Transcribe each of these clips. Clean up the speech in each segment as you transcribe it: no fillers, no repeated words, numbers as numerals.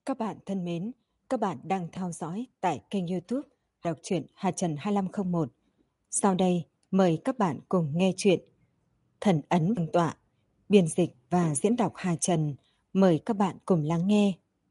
Các bạn thân mến, các bạn đang theo dõi tại kênh YouTube Đọc truyện Hà Trần 2501. Sau đây, mời các bạn cùng nghe truyện Thần ấn vương tọa, biên dịch và diễn đọc Hà Trần. Mời các bạn cùng lắng nghe.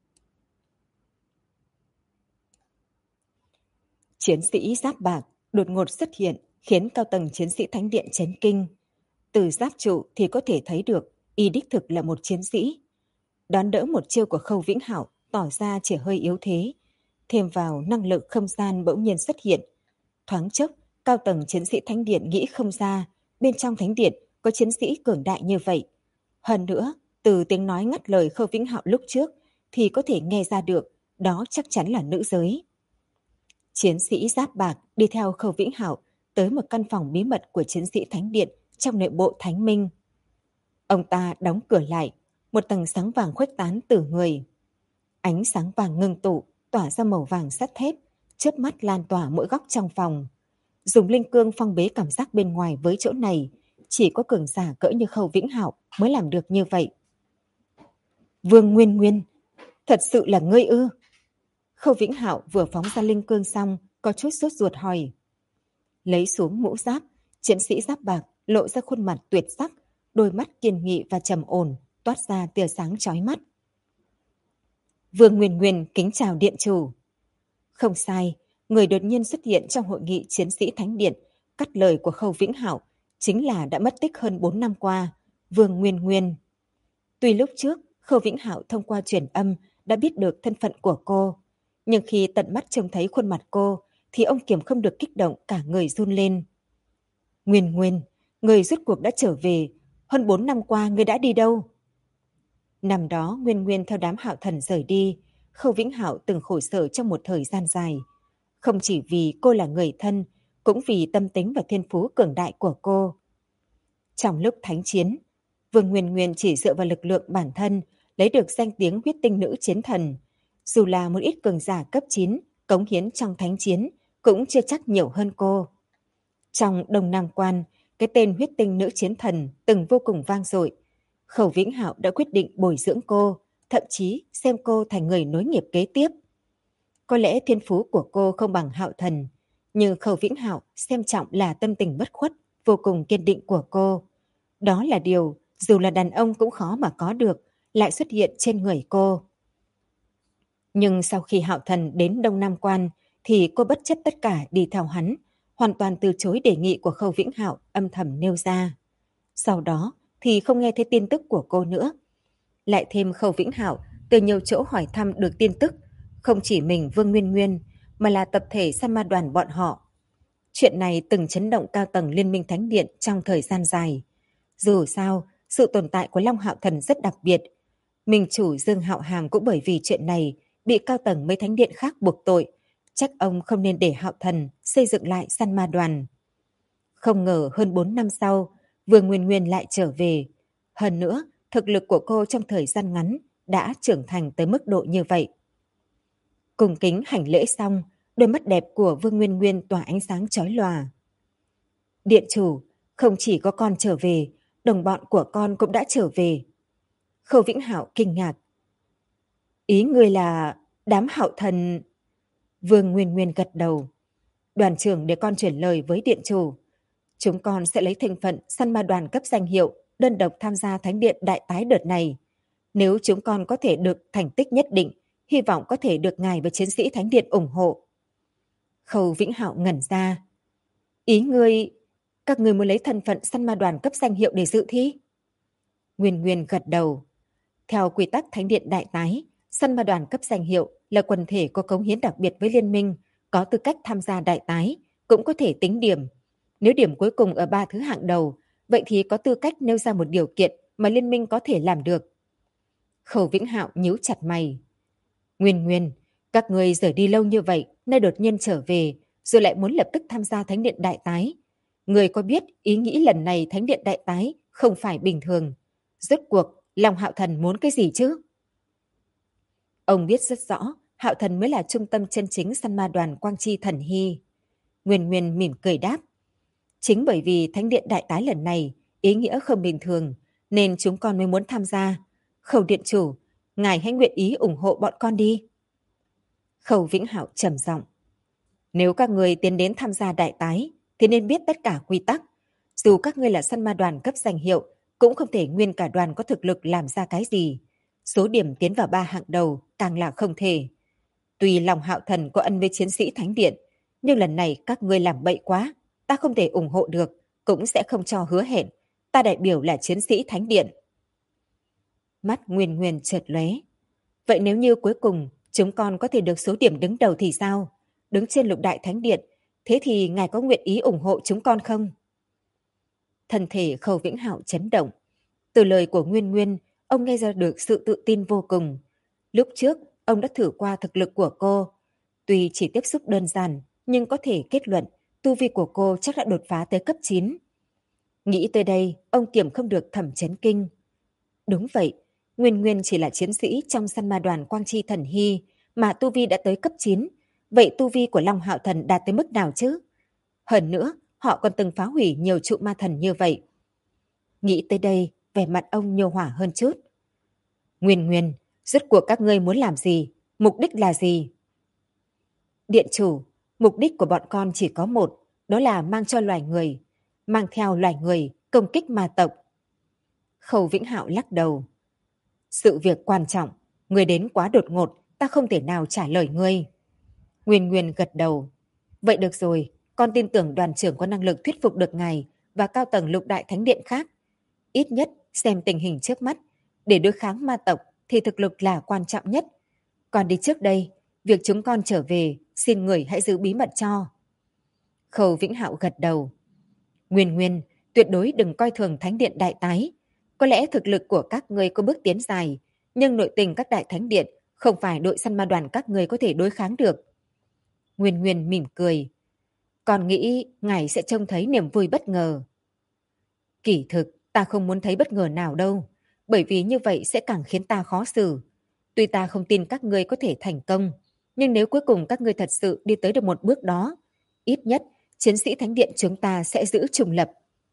Chiến sĩ giáp bạc đột ngột xuất hiện khiến cao tầng chiến sĩ Thánh Điện chấn kinh. Từ giáp trụ thì có thể thấy được y đích thực là một chiến sĩ. Đón đỡ một chiêu của Khâu Vĩnh Hạo tỏ ra chỉ hơi yếu thế. Thêm vào năng lực không gian bỗng nhiên xuất hiện. Thoáng chốc, cao tầng chiến sĩ Thánh Điện nghĩ không ra bên trong Thánh Điện có chiến sĩ cường đại như vậy. Hơn nữa, từ tiếng nói ngắt lời Khâu Vĩnh Hạo lúc trước thì có thể nghe ra được đó chắc chắn là nữ giới. Chiến sĩ giáp bạc đi theo Khâu Vĩnh Hạo tới một căn phòng bí mật của chiến sĩ Thánh Điện trong nội bộ Thánh Minh. Ông ta đóng cửa lại, một tầng sáng vàng khuếch tán từ người. Ánh sáng vàng ngưng tụ, tỏa ra màu vàng sắt thép, chớp mắt lan tỏa mỗi góc trong phòng. Dùng linh cương phong bế cảm giác bên ngoài với chỗ này, chỉ có cường giả cỡ như Khâu Vĩnh Hạo mới làm được như vậy. Vương Nguyên Nguyên, thật sự là ngươi ư? Khâu Vĩnh Hạo vừa phóng ra linh cương xong, có chút sốt ruột hỏi. Lấy xuống mũ giáp, chiến sĩ giáp bạc lộ ra khuôn mặt tuyệt sắc, đôi mắt kiên nghị và trầm ổn, toát ra tia sáng chói mắt. Vương Nguyên Nguyên kính chào điện chủ. Không sai, người đột nhiên xuất hiện trong hội nghị chiến sĩ Thánh Điện, cắt lời của Khâu Vĩnh Hạo, chính là đã mất tích hơn 4 năm qua, Vương Nguyên Nguyên. Tuy lúc trước, Khâu Vĩnh Hạo thông qua truyền âm đã biết được thân phận của cô, nhưng khi tận mắt trông thấy khuôn mặt cô, thì ông kiềm không được kích động cả người run lên. Nguyên Nguyên, người rốt cuộc đã trở về, hơn 4 năm qua người đã đi đâu? Năm đó Nguyên Nguyên theo đám Hạo Thần rời đi, Khâu Vĩnh Hạo từng khổ sở trong một thời gian dài. Không chỉ vì cô là người thân, cũng vì tâm tính và thiên phú cường đại của cô. Trong lúc thánh chiến, Vương Nguyên Nguyên chỉ dựa vào lực lượng bản thân lấy được danh tiếng huyết tinh nữ chiến thần. Dù là một ít cường giả cấp 9, cống hiến trong thánh chiến, cũng chưa chắc nhiều hơn cô. Trong Đông Nam Quan, cái tên huyết tinh nữ chiến thần từng vô cùng vang dội. Khâu Vĩnh Hạo đã quyết định bồi dưỡng cô, thậm chí xem cô thành người nối nghiệp kế tiếp. Có lẽ thiên phú của cô không bằng Hạo Thần, nhưng Khâu Vĩnh Hạo xem trọng là tâm tình bất khuất, vô cùng kiên định của cô. Đó là điều dù là đàn ông cũng khó mà có được, lại xuất hiện trên người cô. Nhưng sau khi Hạo Thần đến Đông Nam Quan, thì cô bất chấp tất cả đi theo hắn, hoàn toàn từ chối đề nghị của Khâu Vĩnh Hạo âm thầm nêu ra. Sau đó thì không nghe thấy tin tức của cô nữa. Lại thêm Khâu Vĩnh Hạo từ nhiều chỗ hỏi thăm được tin tức, không chỉ mình Vương Nguyên Nguyên, mà là tập thể San Ma đoàn bọn họ. Chuyện này từng chấn động cao tầng Liên minh Thánh Điện trong thời gian dài. Dù sao, sự tồn tại của Long Hạo Thần rất đặc biệt. Minh chủ Dương Hạo Hàm cũng bởi vì chuyện này bị cao tầng mấy thánh điện khác buộc tội. Chắc ông không nên để Hạo Thần xây dựng lại San Ma đoàn. Không ngờ hơn 4 năm sau, Vương Nguyên Nguyên lại trở về. Hơn nữa, thực lực của cô trong thời gian ngắn đã trưởng thành tới mức độ như vậy. Cùng kính hành lễ xong, đôi mắt đẹp của Vương Nguyên Nguyên tỏa ánh sáng chói lòa. Điện chủ, không chỉ có con trở về, đồng bọn của con cũng đã trở về. Khâu Vĩnh Hạo kinh ngạc. Ý ngươi là đám Hạo Thần... Vương Nguyên Nguyên gật đầu. Đoàn trưởng để con chuyển lời với điện chủ. Chúng con sẽ lấy thành phận săn ma đoàn cấp danh hiệu đơn độc tham gia Thánh Điện đại tái đợt này. Nếu chúng con có thể được thành tích nhất định, hy vọng có thể được ngài và chiến sĩ Thánh Điện ủng hộ. Khâu Vĩnh Hạo ngẩn ra. Ý ngươi, các ngươi muốn lấy thân phận săn ma đoàn cấp danh hiệu để dự thi? Nguyên Nguyên gật đầu. Theo quy tắc Thánh Điện đại tái, săn ma đoàn cấp danh hiệu là quần thể có cống hiến đặc biệt với liên minh, có tư cách tham gia đại tái, cũng có thể tính điểm. Nếu điểm cuối cùng ở 3 thứ hạng đầu, vậy thì có tư cách nêu ra một điều kiện mà liên minh có thể làm được. Khâu Vĩnh Hạo nhíu chặt mày. Nguyên Nguyên, các người rời đi lâu như vậy, nay đột nhiên trở về, rồi lại muốn lập tức tham gia Thánh Điện đại tái. Người có biết ý nghĩ lần này Thánh Điện đại tái không phải bình thường. Rốt cuộc, Long Hạo Thần muốn cái gì chứ? Ông biết rất rõ, Hạo Thần mới là trung tâm chân chính săn ma đoàn Quang Chi Thần Hy. Nguyên Nguyên mỉm cười đáp. Chính bởi vì Thánh Điện đại tái lần này ý nghĩa không bình thường, nên chúng con mới muốn tham gia. Khâu điện chủ, ngài hãy nguyện ý ủng hộ bọn con đi. Khâu Vĩnh Hạo trầm giọng. Nếu các người tiến đến tham gia đại tái, thì nên biết tất cả quy tắc. Dù các ngươi là săn ma đoàn cấp danh hiệu, cũng không thể nguyên cả đoàn có thực lực làm ra cái gì. Số điểm tiến vào 3 hạng đầu càng là không thể. Tuy lòng Hạo Thần có ân với chiến sĩ Thánh Điện, nhưng lần này các ngươi làm bậy quá, ta không thể ủng hộ được, cũng sẽ không cho hứa hẹn. Ta đại biểu là chiến sĩ Thánh Điện. Mắt Nguyên Nguyên chợt lóe. Vậy nếu như cuối cùng chúng con có thể được số điểm đứng đầu thì sao? Đứng trên lục đại thánh điện, thế thì ngài có nguyện ý ủng hộ chúng con không? Thân thể Khâu Vĩnh Hạo chấn động. Từ lời của Nguyên Nguyên, ông nghe ra được sự tự tin vô cùng. Lúc trước, ông đã thử qua thực lực của cô. Tuy chỉ tiếp xúc đơn giản, nhưng có thể kết luận tu vi của cô chắc đã đột phá tới cấp 9. Nghĩ tới đây, ông kiềm không được thầm chấn kinh. Đúng vậy, Nguyên Nguyên chỉ là chiến sĩ trong săn ma đoàn Quang Chi Thần Hy, mà tu vi đã tới cấp 9. Vậy tu vi của Long Hạo Thần đạt tới mức nào chứ? Hơn nữa, họ còn từng phá hủy nhiều trụ ma thần như vậy. Nghĩ tới đây, vẻ mặt ông nhô hỏa hơn chút. Nguyên Nguyên, rốt cuộc các ngươi muốn làm gì? Mục đích là gì? Điện chủ, mục đích của bọn con chỉ có một, đó là mang theo loài người công kích ma tộc. Khâu Vĩnh Hạo lắc đầu. Sự việc quan trọng, ngươi đến quá đột ngột, ta không thể nào trả lời ngươi. Nguyên Nguyên gật đầu. Vậy được rồi, con tin tưởng đoàn trưởng có năng lực thuyết phục được ngài và cao tầng lục đại thánh điện khác. Ít nhất xem tình hình trước mắt, để đối kháng ma tộc thì thực lực là quan trọng nhất. Còn đi trước đây, việc chúng con trở về, xin người hãy giữ bí mật cho. Khâu Vĩnh Hạo gật đầu. Nguyên Nguyên, tuyệt đối đừng coi thường thánh điện đại tái. Có lẽ thực lực của các ngươi có bước tiến dài, nhưng nội tình các đại thánh điện không phải đội săn ma đoàn các ngươi có thể đối kháng được. Nguyên Nguyên mỉm cười. Còn nghĩ ngài sẽ trông thấy niềm vui bất ngờ. Kỳ thực, ta không muốn thấy bất ngờ nào đâu, bởi vì như vậy sẽ càng khiến ta khó xử. Tuy ta không tin các ngươi có thể thành công, nhưng nếu cuối cùng các ngươi thật sự đi tới được một bước đó, ít nhất chiến sĩ thánh điện chúng ta sẽ giữ trùng lập.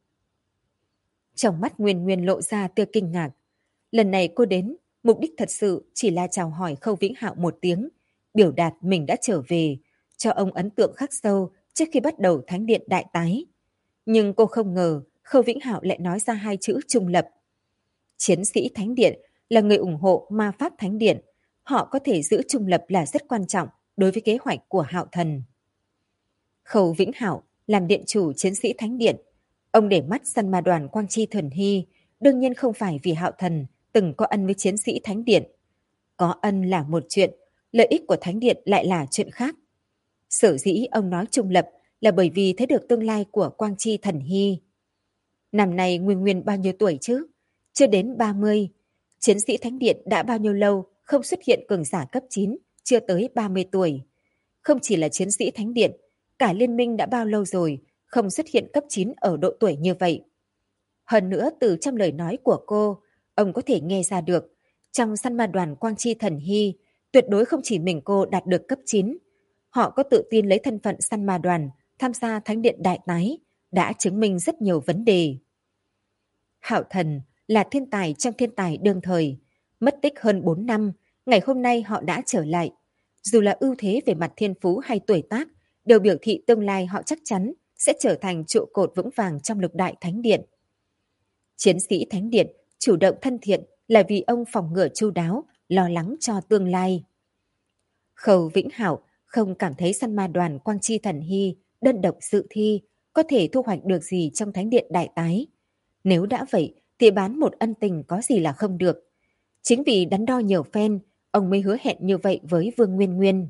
Trong mắt Nguyên Nguyên lộ ra tia kinh ngạc. Lần này cô đến, mục đích thật sự chỉ là chào hỏi Khâu Vĩnh Hạo một tiếng, biểu đạt mình đã trở về, cho ông ấn tượng khắc sâu trước khi bắt đầu thánh điện đại tái. Nhưng cô không ngờ Khâu Vĩnh Hạo lại nói ra hai chữ trung lập. Chiến sĩ thánh điện là người ủng hộ ma pháp thánh điện. Họ có thể giữ trung lập là rất quan trọng đối với kế hoạch của Hạo Thần. Khâu Vĩnh Hạo làm điện chủ chiến sĩ thánh điện. Ông để mắt săn ma đoàn Quang Chi Thần Hy, đương nhiên không phải vì Hạo Thần từng có ân với chiến sĩ thánh điện. Có ân là một chuyện, lợi ích của thánh điện lại là chuyện khác. Sở dĩ ông nói trung lập là bởi vì thấy được tương lai của Quang Chi Thần Hy. Năm nay Nguyên Nguyên bao nhiêu tuổi chứ? Chưa đến 30. Chiến sĩ thánh điện đã bao nhiêu lâu không xuất hiện cường giả cấp 9, chưa tới 30 tuổi. Không chỉ là chiến sĩ thánh điện, cả liên minh đã bao lâu rồi không xuất hiện cấp 9 ở độ tuổi như vậy. Hơn nữa từ trong lời nói của cô, ông có thể nghe ra được, trong săn ma đoàn Quang Chi Thần Hy, tuyệt đối không chỉ mình cô đạt được cấp 9. Họ có tự tin lấy thân phận săn ma đoàn tham gia thánh điện đại tái, đã chứng minh rất nhiều vấn đề. Hạo Thần là thiên tài trong thiên tài đương thời, mất tích hơn 4 năm, ngày hôm nay họ đã trở lại. Dù là ưu thế về mặt thiên phú hay tuổi tác, đều biểu thị tương lai họ chắc chắn sẽ trở thành trụ cột vững vàng trong lục đại thánh điện. Chiến sĩ thánh điện chủ động thân thiện là vì ông phòng ngừa chu đáo, lo lắng cho tương lai. Khâu Vĩnh Hạo không cảm thấy săn ma đoàn Quang Chi Thần Hy đơn độc dự thi có thể thu hoạch được gì trong thánh điện đại tái. Nếu đã vậy thì bán một ân tình có gì là không được. Chính vì đắn đo nhiều phen, ông mới hứa hẹn như vậy với Vương Nguyên Nguyên.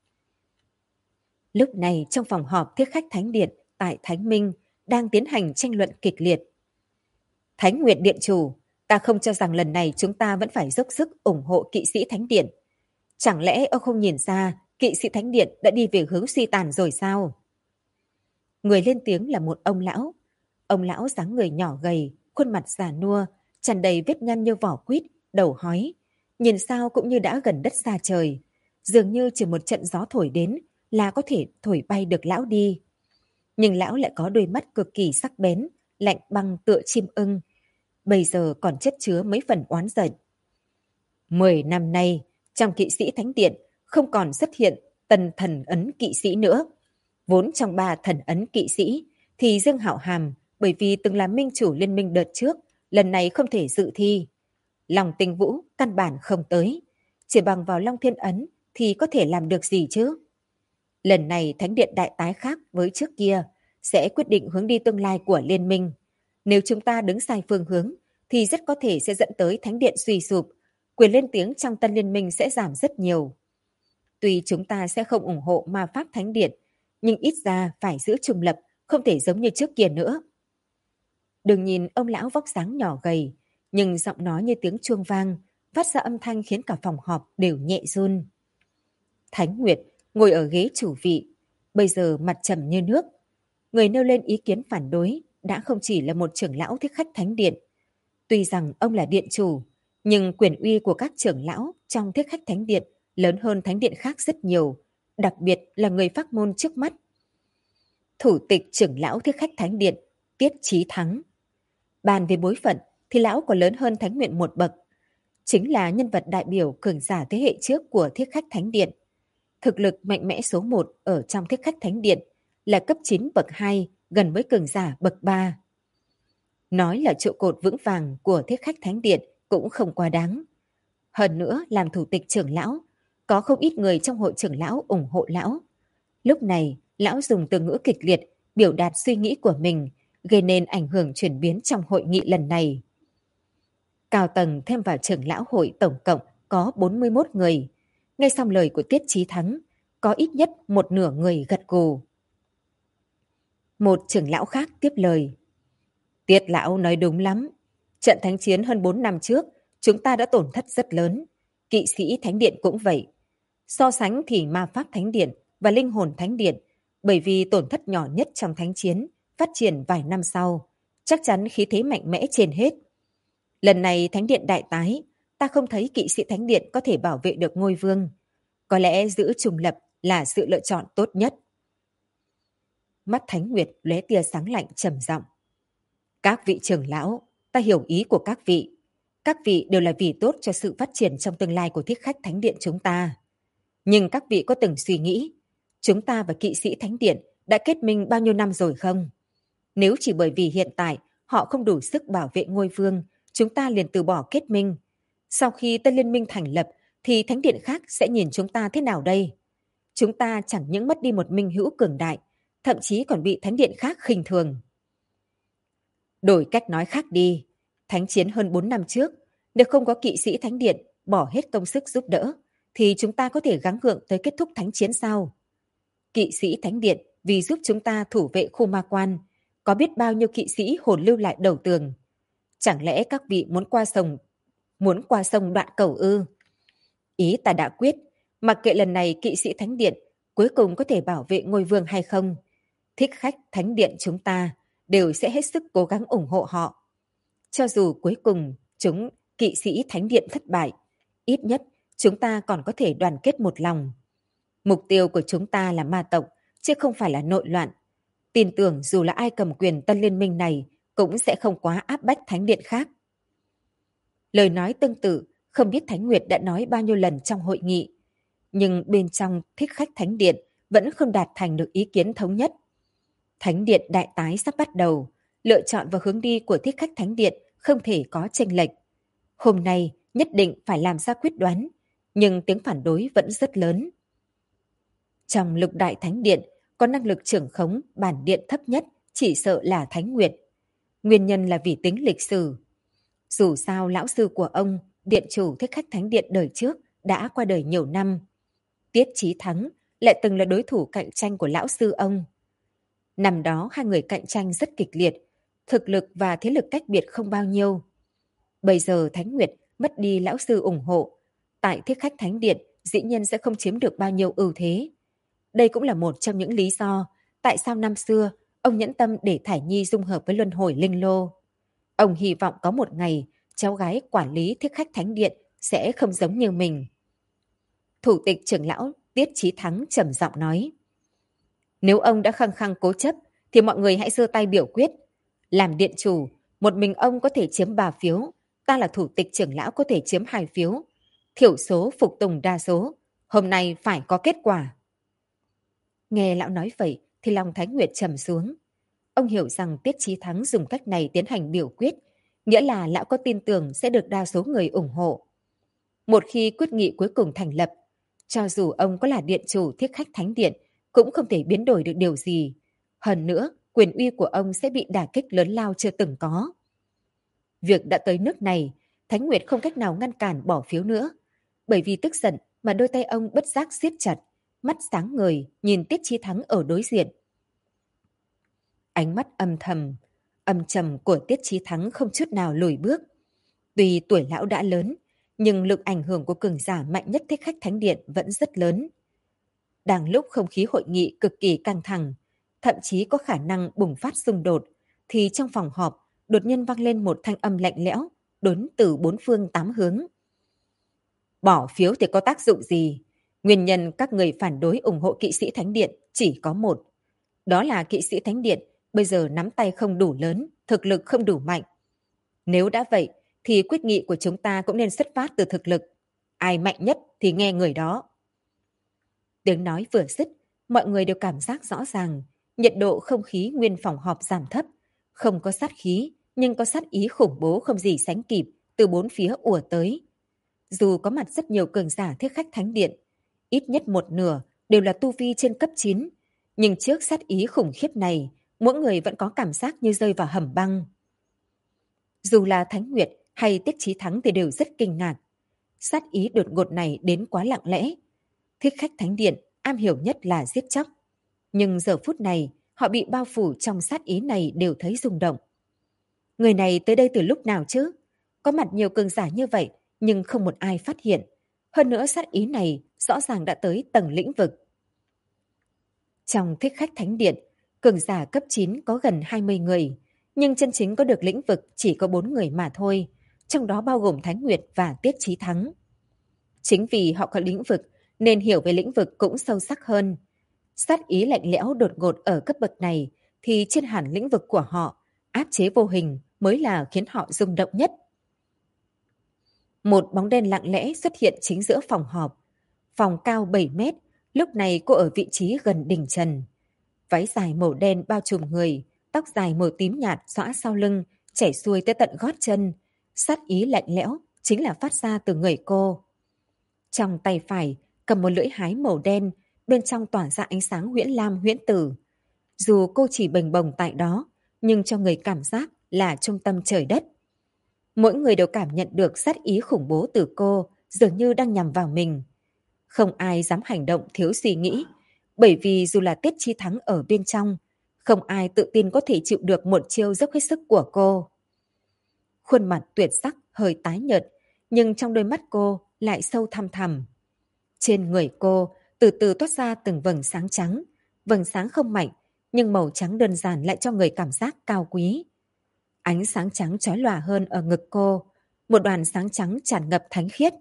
Lúc này trong phòng họp thiết khách thánh điện tại Thánh Minh đang tiến hành tranh luận kịch liệt. Thánh Nguyệt Điện Chủ, ta không cho rằng lần này chúng ta vẫn phải dốc sức ủng hộ kỵ sĩ Thánh Điện. Chẳng lẽ ông không nhìn ra kỵ sĩ Thánh Điện đã đi về hướng suy tàn rồi sao? Người lên tiếng là một ông lão. Ông lão dáng người nhỏ gầy, khuôn mặt già nua, tràn đầy vết nhăn như vỏ quýt, đầu hói. Nhìn sao cũng như đã gần đất xa trời. Dường như chỉ một trận gió thổi đến là có thể thổi bay được lão đi. Nhưng lão lại có đôi mắt cực kỳ sắc bén, lạnh băng tựa chim ưng. Bây giờ còn chất chứa mấy phần oán giận. 10 năm nay, trong kỵ sĩ thánh điện không còn xuất hiện tân thần ấn kỵ sĩ nữa. Vốn trong 3 thần ấn kỵ sĩ thì Dương Hạo Hàm bởi vì từng là minh chủ liên minh đợt trước, lần này không thể dự thi. Long Tinh Vũ căn bản không tới, chỉ bằng vào Long Thiên Ấn thì có thể làm được gì chứ? Lần này thánh điện đại tái khác với trước kia, sẽ quyết định hướng đi tương lai của liên minh. Nếu chúng ta đứng sai phương hướng, thì rất có thể sẽ dẫn tới thánh điện suy sụp, quyền lên tiếng trong tân liên minh sẽ giảm rất nhiều. Tuy chúng ta sẽ không ủng hộ ma pháp thánh điện, nhưng ít ra phải giữ trung lập, không thể giống như trước kia nữa. Đừng nhìn ông lão vóc dáng nhỏ gầy, nhưng giọng nói như tiếng chuông vang, phát ra âm thanh khiến cả phòng họp đều nhẹ run. Thánh Nguyệt ngồi ở ghế chủ vị, bây giờ mặt trầm như nước. Người nêu lên ý kiến phản đối đã không chỉ là một trưởng lão thích khách thánh điện. Tuy rằng ông là điện chủ, nhưng quyền uy của các trưởng lão trong thích khách thánh điện lớn hơn thánh điện khác rất nhiều, đặc biệt là người phác môn trước mắt. Thủ tịch trưởng lão thích khách thánh điện, Tiết Chí Thắng. Bàn về bối phận thì lão còn lớn hơn Thánh Nguyện một bậc. Chính là nhân vật đại biểu cường giả thế hệ trước của thiết khách thánh điện. Thực lực mạnh mẽ số 1 ở trong thiết khách thánh điện là cấp 9 bậc 2, gần với cường giả bậc 3. Nói là trụ cột vững vàng của thiết khách thánh điện cũng không quá đáng. Hơn nữa, làm thủ tịch trưởng lão, có không ít người trong hội trưởng lão ủng hộ lão. Lúc này, lão dùng từ ngữ kịch liệt biểu đạt suy nghĩ của mình, gây nên ảnh hưởng chuyển biến trong hội nghị lần này. Cao tầng thêm vào trưởng lão hội tổng cộng có 41 người. Nghe xong lời của Tiết Chí Thắng, có ít nhất một nửa người gật gù. Một trưởng lão khác tiếp lời. Tiết lão nói đúng lắm. Trận thánh chiến hơn 4 năm trước, chúng ta đã tổn thất rất lớn. Kỵ sĩ thánh điện cũng vậy. So sánh thì ma pháp thánh điện và linh hồn thánh điện, bởi vì tổn thất nhỏ nhất trong thánh chiến, phát triển vài năm sau, chắc chắn khí thế mạnh mẽ trên hết. Lần này thánh điện đại tái, ta không thấy kỵ sĩ thánh điện có thể bảo vệ được ngôi vương. Có lẽ giữ trung lập là sự lựa chọn tốt nhất. Mắt Thánh Nguyệt lóe tia sáng lạnh trầm giọng. Các vị trưởng lão, ta hiểu ý của các vị. Các vị đều là vì tốt cho sự phát triển trong tương lai của thiết khách thánh điện chúng ta. Nhưng các vị có từng suy nghĩ, chúng ta và kỵ sĩ thánh điện đã kết minh bao nhiêu năm rồi không? Nếu chỉ bởi vì hiện tại họ không đủ sức bảo vệ ngôi vương, chúng ta liền từ bỏ kết minh. Sau khi tân liên minh thành lập, thì thánh điện khác sẽ nhìn chúng ta thế nào đây? Chúng ta chẳng những mất đi một minh hữu cường đại, thậm chí còn bị thánh điện khác khinh thường. Đổi cách nói khác đi, thánh chiến hơn 4 năm trước, nếu không có kỵ sĩ thánh điện bỏ hết công sức giúp đỡ, thì chúng ta có thể gắng gượng tới kết thúc thánh chiến sao? Kỵ sĩ thánh điện vì giúp chúng ta thủ vệ khu ma quan, có biết bao nhiêu kỵ sĩ hồn lưu lại đầu tường. Chẳng lẽ các vị muốn qua sông Đoạn Cẩu ư? Ý ta đã quyết, mặc kệ lần này kỵ sĩ thánh điện cuối cùng có thể bảo vệ ngôi vương hay không, thích khách thánh điện chúng ta đều sẽ hết sức cố gắng ủng hộ họ. Cho dù cuối cùng kỵ sĩ thánh điện thất bại, ít nhất chúng ta còn có thể đoàn kết một lòng. Mục tiêu của chúng ta là ma tộc, chứ không phải là nội loạn. Tin tưởng dù là ai cầm quyền tân liên minh này cũng sẽ không quá áp bách thánh điện khác. Lời nói tương tự không biết Thánh Nguyệt đã nói bao nhiêu lần trong hội nghị, nhưng bên trong thích khách thánh điện vẫn không đạt thành được ý kiến thống nhất. Thánh điện đại tái sắp bắt đầu, lựa chọn và hướng đi của thích khách thánh điện không thể có chênh lệch. Hôm nay nhất định phải làm ra quyết đoán, nhưng tiếng phản đối vẫn rất lớn. Trong lục đại thánh điện, có năng lực trưởng khống bản điện thấp nhất chỉ sợ là Thánh Nguyệt. Nguyên nhân là vì tính lịch sử. Dù sao lão sư của ông, điện chủ thích khách thánh điện đời trước, đã qua đời nhiều năm. Tiết Chí Thắng lại từng là đối thủ cạnh tranh của lão sư ông. Năm đó hai người cạnh tranh rất kịch liệt, thực lực và thế lực cách biệt không bao nhiêu. Bây giờ Thánh Nguyệt mất đi lão sư ủng hộ, tại thiết khách thánh điện dĩ nhiên sẽ không chiếm được bao nhiêu ưu thế. Đây cũng là một trong những lý do tại sao năm xưa ông nhẫn tâm để Thải Nhi dung hợp với luân hồi linh lô. Ông hy vọng có một ngày cháu gái quản lý thiết khách thánh điện sẽ không giống như mình. Thủ tịch trưởng lão Tiết Chí Thắng trầm giọng nói. Nếu ông đã khăng khăng cố chấp thì mọi người hãy giơ tay biểu quyết. Làm điện chủ, một mình ông có thể chiếm 3 phiếu, ta là thủ tịch trưởng lão có thể chiếm 2 phiếu. thiểu số phục tùng đa số, hôm nay phải có kết quả. Nghe lão nói vậy thì lòng Thái Nguyệt trầm xuống. Ông hiểu rằng Tiết Chí Thắng dùng cách này tiến hành biểu quyết, nghĩa là lão có tin tưởng sẽ được đa số người ủng hộ. Một khi quyết nghị cuối cùng thành lập, cho dù ông có là điện chủ Thiết Khách Thánh Điện, cũng không thể biến đổi được điều gì. Hơn nữa, quyền uy của ông sẽ bị đả kích lớn lao chưa từng có. Việc đã tới nước này, Thánh Nguyệt không cách nào ngăn cản bỏ phiếu nữa. Bởi vì tức giận mà đôi tay ông bất giác siết chặt, mắt sáng ngời nhìn Tiết Chí Thắng ở đối diện. Ánh mắt âm trầm của Tiết Chí Thắng không chút nào lùi bước. Tuy tuổi lão đã lớn, nhưng lực ảnh hưởng của cường giả mạnh nhất Thiết Khách Thánh Điện vẫn rất lớn. Đang lúc không khí hội nghị cực kỳ căng thẳng, thậm chí có khả năng bùng phát xung đột, thì trong phòng họp đột nhiên vang lên một thanh âm lạnh lẽo, đốn từ bốn phương tám hướng. Bỏ phiếu thì có tác dụng gì? Nguyên nhân các người phản đối ủng hộ kỵ sĩ Thánh Điện chỉ có một. Đó là kỵ sĩ Thánh Điện bây giờ nắm tay không đủ lớn, thực lực không đủ mạnh. Nếu đã vậy, thì quyết nghị của chúng ta cũng nên xuất phát từ thực lực. Ai mạnh nhất thì nghe người đó. Tiếng nói vừa dứt, mọi người đều cảm giác rõ ràng, nhiệt độ không khí nguyên phòng họp giảm thấp, không có sát khí, nhưng có sát ý khủng bố không gì sánh kịp từ bốn phía ùa tới. Dù có mặt rất nhiều cường giả Thiết Khách Thánh Điện, ít nhất một nửa đều là tu vi trên cấp 9, nhưng trước sát ý khủng khiếp này, mỗi người vẫn có cảm giác như rơi vào hầm băng. Dù là Thánh Nguyệt hay Tiết Chí Thắng thì đều rất kinh ngạc. Sát ý đột ngột này đến quá lặng lẽ. Thiết Khách Thánh Điện am hiểu nhất là giết chóc. Nhưng giờ phút này, họ bị bao phủ trong sát ý này đều thấy rung động. Người này tới đây từ lúc nào chứ? Có mặt nhiều cường giả như vậy, nhưng không một ai phát hiện. Hơn nữa sát ý này rõ ràng đã tới tầng lĩnh vực. Trong Thiết Khách Thánh Điện, cường giả cấp 9 có gần 20 người, nhưng chân chính có được lĩnh vực chỉ có 4 người mà thôi, trong đó bao gồm Thánh Nguyệt và Tiết Chí Thắng. Chính vì họ có lĩnh vực, nên hiểu về lĩnh vực cũng sâu sắc hơn. Sát ý lạnh lẽo đột ngột ở cấp bậc này, thì trên hẳn lĩnh vực của họ, áp chế vô hình mới là khiến họ rung động nhất. Một bóng đen lặng lẽ xuất hiện chính giữa phòng họp. Phòng cao 7 mét, lúc này cô ở vị trí gần đỉnh trần. Váy dài màu đen bao trùm người, tóc dài màu tím nhạt xõa sau lưng, chảy xuôi tới tận gót chân. Sát ý lạnh lẽo chính là phát ra từ người cô. Trong tay phải cầm một lưỡi hái màu đen, bên trong tỏa ra ánh sáng huyễn lam huyễn tử. Dù cô chỉ bềnh bồng tại đó, nhưng cho người cảm giác là trung tâm trời đất. Mỗi người đều cảm nhận được sát ý khủng bố từ cô, dường như đang nhằm vào mình. Không ai dám hành động thiếu suy nghĩ, bởi vì dù là Tiết Chí Thắng ở bên trong, không ai tự tin có thể chịu được một chiêu dốc hết sức của cô. Khuôn mặt tuyệt sắc hơi tái nhợt, nhưng trong đôi mắt cô lại sâu thăm thẳm. Trên người cô từ từ toát ra từng vầng sáng trắng, vầng sáng không mạnh, nhưng màu trắng đơn giản lại cho người cảm giác cao quý. Ánh sáng trắng chói lòa hơn ở ngực cô, một đoàn sáng trắng tràn ngập thánh khiết.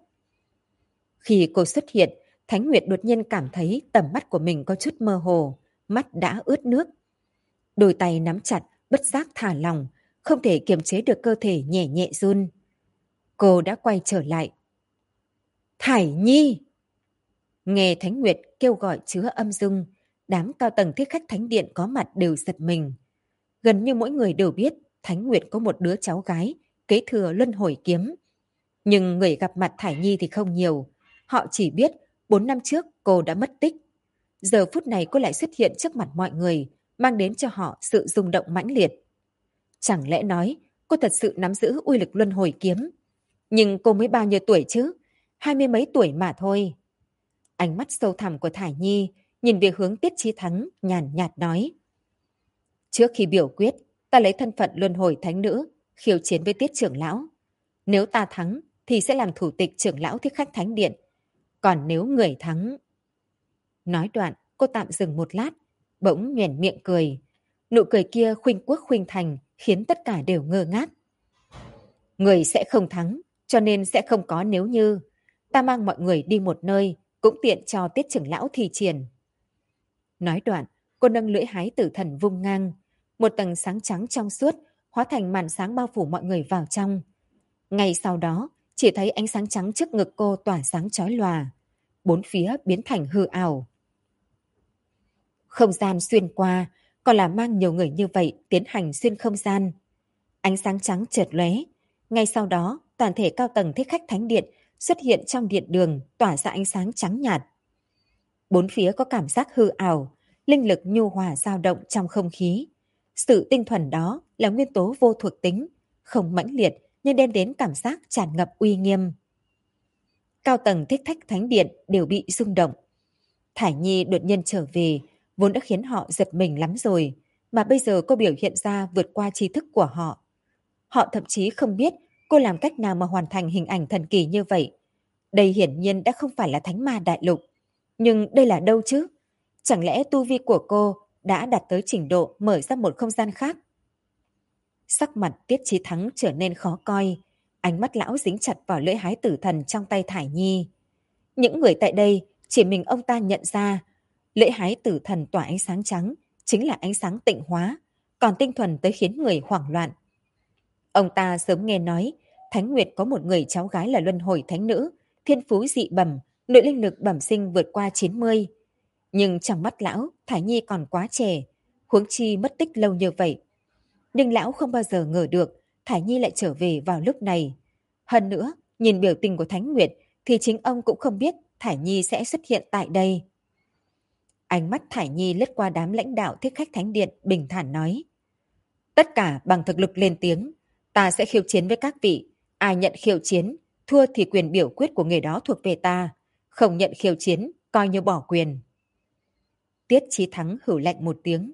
Khi cô xuất hiện, Thánh Nguyệt đột nhiên cảm thấy tầm mắt của mình có chút mơ hồ, mắt đã ướt nước. Đôi tay nắm chặt, bất giác thả lỏng, không thể kiềm chế được cơ thể nhẹ nhẹ run. Cô đã quay trở lại. Thải Nhi! Nghe Thánh Nguyệt kêu gọi chứa âm dung, đám cao tầng Thiết Khách Thánh Điện có mặt đều giật mình. Gần như mỗi người đều biết Thánh Nguyệt có một đứa cháu gái, kế thừa luân hồi kiếm. Nhưng người gặp mặt Thải Nhi thì không nhiều. Họ chỉ biết 4 năm trước cô đã mất tích. Giờ phút này cô lại xuất hiện trước mặt mọi người, mang đến cho họ sự rung động mãnh liệt. Chẳng lẽ nói cô thật sự nắm giữ uy lực luân hồi kiếm? Nhưng cô mới bao nhiêu tuổi chứ? 20 mấy tuổi mà thôi. Ánh mắt sâu thẳm của Thải Nhi nhìn về hướng Tiết Chí Thắng, nhàn nhạt nói. Trước khi biểu quyết, ta lấy thân phận luân hồi thánh nữ, khiêu chiến với Tiết trưởng lão. Nếu ta thắng, thì sẽ làm thủ tịch trưởng lão Thiết Khách Thánh Điện. Còn nếu người thắng... Nói đoạn, cô tạm dừng một lát, bỗng nhoẻn miệng cười. Nụ cười kia khuynh quốc khuynh thành, khiến tất cả đều ngơ ngác. Người sẽ không thắng, cho nên sẽ không có nếu như. Ta mang mọi người đi một nơi, cũng tiện cho Tiết trưởng lão thi triển. Nói đoạn, cô nâng lưỡi hái tử thần vung ngang. Một tầng sáng trắng trong suốt, hóa thành màn sáng bao phủ mọi người vào trong. Ngay sau đó, chỉ thấy ánh sáng trắng trước ngực cô tỏa sáng chói lòa, bốn phía biến thành hư ảo. Không gian xuyên qua, còn là mang nhiều người như vậy tiến hành xuyên không gian. Ánh sáng trắng chợt lóe, ngay sau đó toàn thể cao tầng thích khách thánh điện xuất hiện trong điện đường tỏa ra ánh sáng trắng nhạt. Bốn phía có cảm giác hư ảo, linh lực nhu hòa dao động trong không khí. Sự tinh thuần đó là nguyên tố vô thuộc tính, không mãnh liệt nhưng đem đến cảm giác tràn ngập uy nghiêm. Cao tầng thích khách thánh điện đều bị rung động. Thải Nhi đột nhiên trở về, vốn đã khiến họ giật mình lắm rồi, mà bây giờ cô biểu hiện ra vượt qua trí thức của họ. Họ thậm chí không biết cô làm cách nào mà hoàn thành hình ảnh thần kỳ như vậy. Đây hiển nhiên đã không phải là Thánh Ma Đại Lục. Nhưng đây là đâu chứ? Chẳng lẽ tu vi của cô đã đạt tới trình độ mở ra một không gian khác? Sắc mặt Tiết Chí Thắng trở nên khó coi, ánh mắt lão dính chặt vào lưỡi hái tử thần trong tay Thải Nhi. Những người tại đây, chỉ mình ông ta nhận ra, lưỡi hái tử thần tỏa ánh sáng trắng chính là ánh sáng tịnh hóa, còn tinh thuần tới khiến người hoảng loạn. Ông ta sớm nghe nói, Thánh Nguyệt có một người cháu gái là luân hồi thánh nữ, thiên phú dị bẩm, nội linh lực bẩm sinh vượt qua 90. Nhưng trong mắt lão, Thải Nhi còn quá trẻ, huống chi mất tích lâu như vậy. Nhưng lão không bao giờ ngờ được Thải Nhi lại trở về vào lúc này. Hơn nữa, nhìn biểu tình của Thánh Nguyệt thì chính ông cũng không biết Thải Nhi sẽ xuất hiện tại đây. Ánh mắt Thải Nhi lướt qua đám lãnh đạo thích khách thánh điện bình thản nói. Tất cả bằng thực lực lên tiếng, ta sẽ khiêu chiến với các vị. Ai nhận khiêu chiến, thua thì quyền biểu quyết của người đó thuộc về ta. Không nhận khiêu chiến, coi như bỏ quyền. Tiết Chí Thắng hử lạnh một tiếng.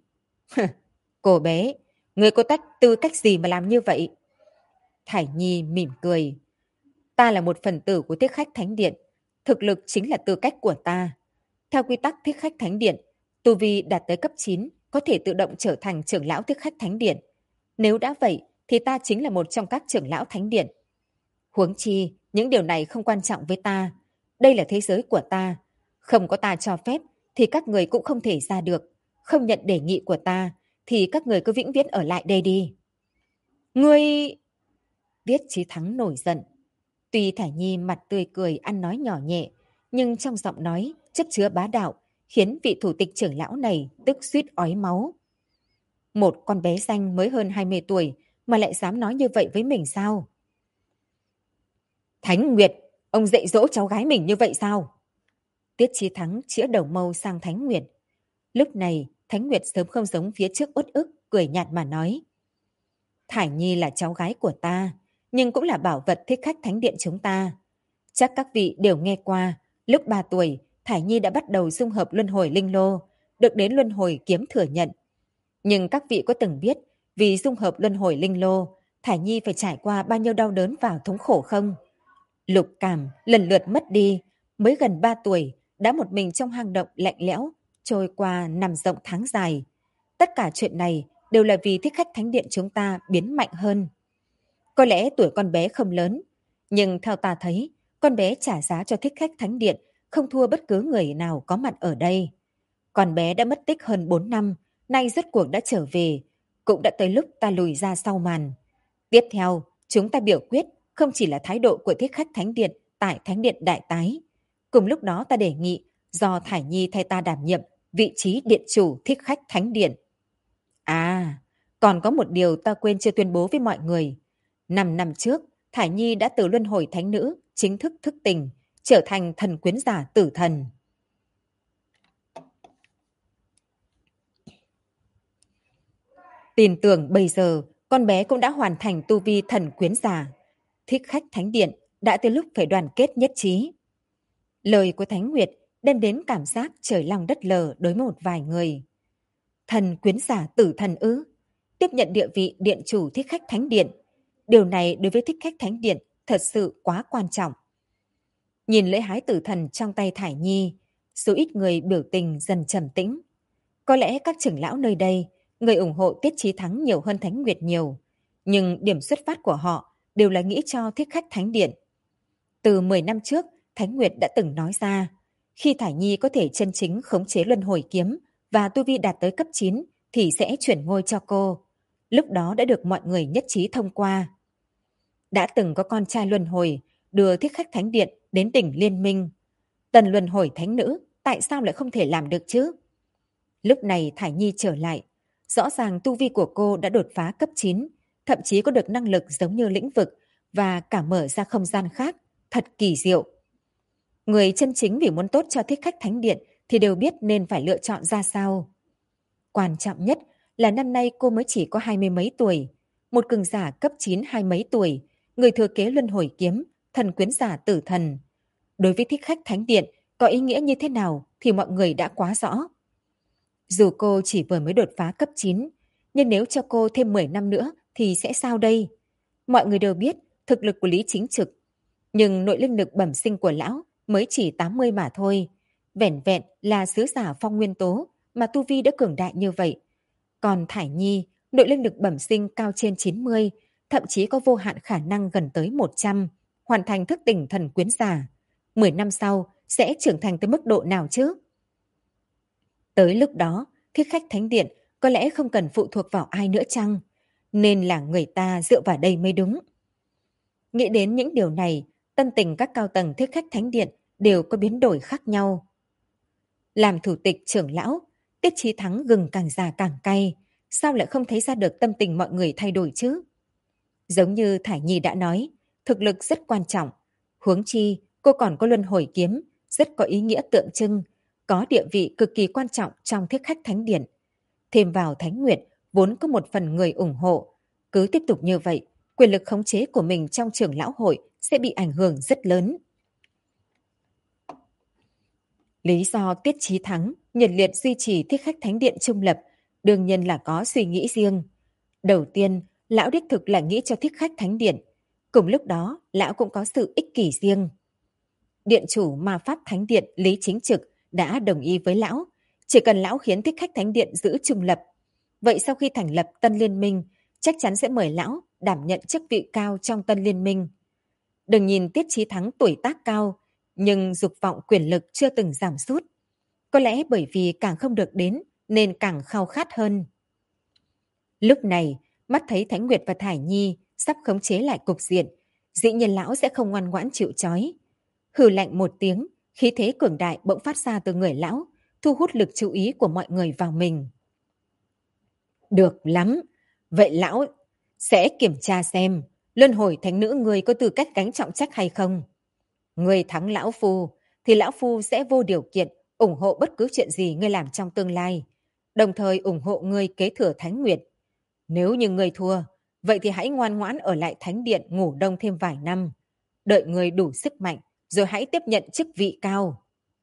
Cô bé, người có tư cách gì mà làm như vậy? Thải Nhi mỉm cười. Ta là một phần tử của thích khách thánh điện. Thực lực chính là tư cách của ta. Theo quy tắc thích khách thánh điện, tu vi đạt tới cấp 9 có thể tự động trở thành trưởng lão thích khách thánh điện. Nếu đã vậy, thì ta chính là một trong các trưởng lão thánh điện. Huống chi, những điều này không quan trọng với ta. Đây là thế giới của ta. Không có ta cho phép, thì các người cũng không thể ra được. Không nhận đề nghị của ta, thì các người cứ vĩnh viễn ở lại đây đi. Ngươi... Tiết Chí Thắng nổi giận. Tuy Thải Nhi mặt tươi cười ăn nói nhỏ nhẹ, nhưng trong giọng nói chất chứa bá đạo, khiến vị thủ tịch trưởng lão này tức suýt ói máu. Một con bé xanh mới hơn 20 tuổi mà lại dám nói như vậy với mình sao? Thánh Nguyệt, ông dạy dỗ cháu gái mình như vậy sao? Tiết Chí Thắng chĩa đầu mâu sang Thánh Nguyệt. Lúc này, Thánh Nguyệt sớm không giống phía trước uất ức, cười nhạt mà nói. Thải Nhi là cháu gái của ta, nhưng cũng là bảo vật thích khách thánh điện chúng ta. Chắc các vị đều nghe qua, lúc 3 tuổi, Thải Nhi đã bắt đầu dung hợp luân hồi linh lô, được đến luân hồi kiếm thừa nhận. Nhưng các vị có từng biết, vì dung hợp luân hồi linh lô, Thải Nhi phải trải qua bao nhiêu đau đớn và thống khổ không? Lục cảm lần lượt mất đi, mới gần 3 tuổi, đã một mình trong hang động lạnh lẽo, trôi qua năm rộng tháng dài. Tất cả chuyện này đều là vì thích khách thánh điện chúng ta biến mạnh hơn. Có lẽ tuổi con bé không lớn, nhưng theo ta thấy, con bé trả giá cho thích khách thánh điện không thua bất cứ người nào có mặt ở đây. Con bé đã mất tích hơn 4 năm, nay rốt cuộc đã trở về, cũng đã tới lúc ta lùi ra sau màn. Tiếp theo, chúng ta biểu quyết không chỉ là thái độ của thích khách thánh điện tại thánh điện đại tái. Cùng lúc đó ta đề nghị do Thải Nhi thay ta đảm nhiệm vị trí điện chủ thích khách thánh điện. À, còn có một điều ta quên chưa tuyên bố với mọi người. 5 năm trước, Thải Nhi đã từ luân hồi thánh nữ chính thức thức tỉnh, trở thành thần quyến giả tử thần. Tin tưởng bây giờ, con bé cũng đã hoàn thành tu vi thần quyến giả. Thích khách thánh điện đã tới lúc phải đoàn kết nhất trí. Lời của Thánh Nguyệt đem đến cảm giác trời long đất lở đối với một vài người. Thần quyến giả tử thần ư? Tiếp nhận địa vị điện chủ thích khách thánh điện. Điều này đối với thích khách thánh điện thật sự quá quan trọng. Nhìn lễ hái tử thần trong tay Thải Nhi, số ít người biểu tình dần trầm tĩnh. Có lẽ các trưởng lão nơi đây, người ủng hộ Tiết Chí Thắng nhiều hơn Thánh Nguyệt nhiều. Nhưng điểm xuất phát của họ đều là nghĩ cho thích khách thánh điện. Từ 10 năm trước, Thánh Nguyệt đã từng nói ra, khi Thải Nhi có thể chân chính khống chế luân hồi kiếm và tu vi đạt tới cấp 9 thì sẽ chuyển ngôi cho cô. Lúc đó đã được mọi người nhất trí thông qua. Đã từng có con trai luân hồi, đưa Thiết Khách Thánh Điện đến đỉnh Liên Minh. Tần Luân Hồi Thánh Nữ tại sao lại không thể làm được chứ? Lúc này Thải Nhi trở lại. Rõ ràng tu vi của cô đã đột phá cấp 9, thậm chí có được năng lực giống như lĩnh vực và cả mở ra không gian khác. Thật kỳ diệu. Người chân chính vì muốn tốt cho Thiết Khách Thánh Điện thì đều biết nên phải lựa chọn ra sao. Quan trọng nhất là năm nay cô mới chỉ có 20 mấy tuổi. Một cường giả cấp 9 hai mấy tuổi, người thừa kế luân hồi kiếm, thần quyến giả tử thần. Đối với Thích Khách Thánh Điện có ý nghĩa như thế nào thì mọi người đã quá rõ. Dù cô chỉ vừa mới đột phá cấp 9, nhưng nếu cho cô thêm 10 năm nữa thì sẽ sao đây? Mọi người đều biết thực lực của Lý Chính Trực, nhưng nội linh lực bẩm sinh của lão mới chỉ 80 mà thôi. Vẻn vẹn là sứ giả phong nguyên tố mà tu vi đã cường đại như vậy. Còn Thải Nhi, nội linh lực bẩm sinh cao trên 90, thậm chí có vô hạn khả năng gần tới 100, hoàn thành thức tỉnh thần quyến giả. 10 năm sau sẽ trưởng thành tới mức độ nào chứ? Tới lúc đó, Thiết Khách Thánh Điện có lẽ không cần phụ thuộc vào ai nữa chăng? Nên là người ta dựa vào đây mới đúng. Nghĩ đến những điều này, tâm tình các cao tầng Thiết Khách Thánh Điện đều có biến đổi khác nhau. Làm thủ tịch trưởng lão, Tiết Chí Thắng gừng càng già càng cay, sao lại không thấy ra được tâm tình mọi người thay đổi chứ? Giống như Thải Nhi đã nói, thực lực rất quan trọng. Huống chi, cô còn có luân hồi kiếm, rất có ý nghĩa tượng trưng, có địa vị cực kỳ quan trọng trong Thiết Khách Thánh Điện. Thêm vào Thánh Nguyệt, vốn có một phần người ủng hộ. Cứ tiếp tục như vậy, quyền lực khống chế của mình trong trưởng lão hội sẽ bị ảnh hưởng rất lớn. Lý do Tiết Chí Thắng nhiệt liệt duy trì Thiết Khách Thánh Điện trung lập đương nhiên là có suy nghĩ riêng. Đầu tiên, lão đích thực là nghĩ cho Thiết Khách Thánh Điện. Cùng lúc đó, lão cũng có sự ích kỷ riêng. Điện chủ Ma Pháp Thánh Điện Lý Chính Trực đã đồng ý với lão, chỉ cần lão khiến Thiết Khách Thánh Điện giữ trung lập. Vậy sau khi thành lập Tân Liên Minh, chắc chắn sẽ mời lão đảm nhận chức vị cao trong Tân Liên Minh. Đừng nhìn Tiết Chí Thắng tuổi tác cao, nhưng dục vọng quyền lực chưa từng giảm sút. Có lẽ bởi vì càng không được đến nên càng khao khát hơn. Lúc này, mắt thấy Thánh Nguyệt và Thải Nhi sắp khống chế lại cục diện, dĩ nhiên lão sẽ không ngoan ngoãn chịu trói. Hừ lạnh một tiếng, khí thế cường đại bỗng phát ra từ người lão, thu hút lực chú ý của mọi người vào mình. Được lắm, vậy lão sẽ kiểm tra xem luân hồi thánh nữ người có tư cách gánh trọng trách hay không. Người thắng lão phu thì lão phu sẽ vô điều kiện ủng hộ bất cứ chuyện gì ngươi làm trong tương lai, đồng thời ủng hộ ngươi kế thừa Thánh Nguyệt. Nếu như ngươi thua, vậy thì hãy ngoan ngoãn ở lại Thánh Điện ngủ đông thêm vài năm, đợi ngươi đủ sức mạnh rồi hãy tiếp nhận chức vị cao.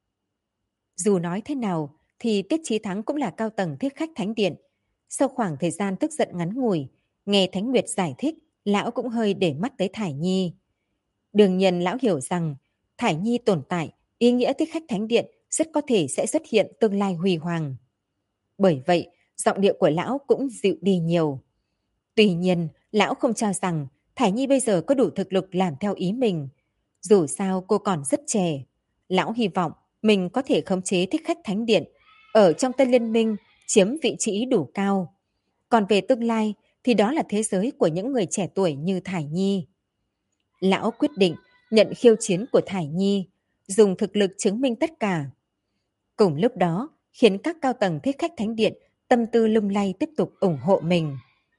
Dù nói thế nào thì Tiết Chí Thắng cũng là cao tầng Thiết Khách Thánh Điện. Sau khoảng thời gian tức giận ngắn ngủi, nghe Thánh Nguyệt giải thích, lão cũng hơi để mắt tới Thải Nhi. Đương nhiên lão hiểu rằng Thải Nhi tồn tại, ý nghĩa Thiết Khách Thánh Điện rất có thể sẽ xuất hiện tương lai huy hoàng. Bởi vậy, giọng điệu của lão cũng dịu đi nhiều. Tuy nhiên, lão không cho rằng Thải Nhi bây giờ có đủ thực lực làm theo ý mình. Dù sao cô còn rất trẻ. Lão hy vọng mình có thể khống chế Thích Khách Thánh Điện, ở trong Tân Liên Minh chiếm vị trí đủ cao. Còn về tương lai thì đó là thế giới của những người trẻ tuổi như Thải Nhi. Lão quyết định nhận khiêu chiến của Thải Nhi, dùng thực lực chứng minh tất cả. Cùng lúc đó, khiến các cao tầng Thích Khách Thánh Điện tâm tư lung lay tiếp tục ủng hộ mình.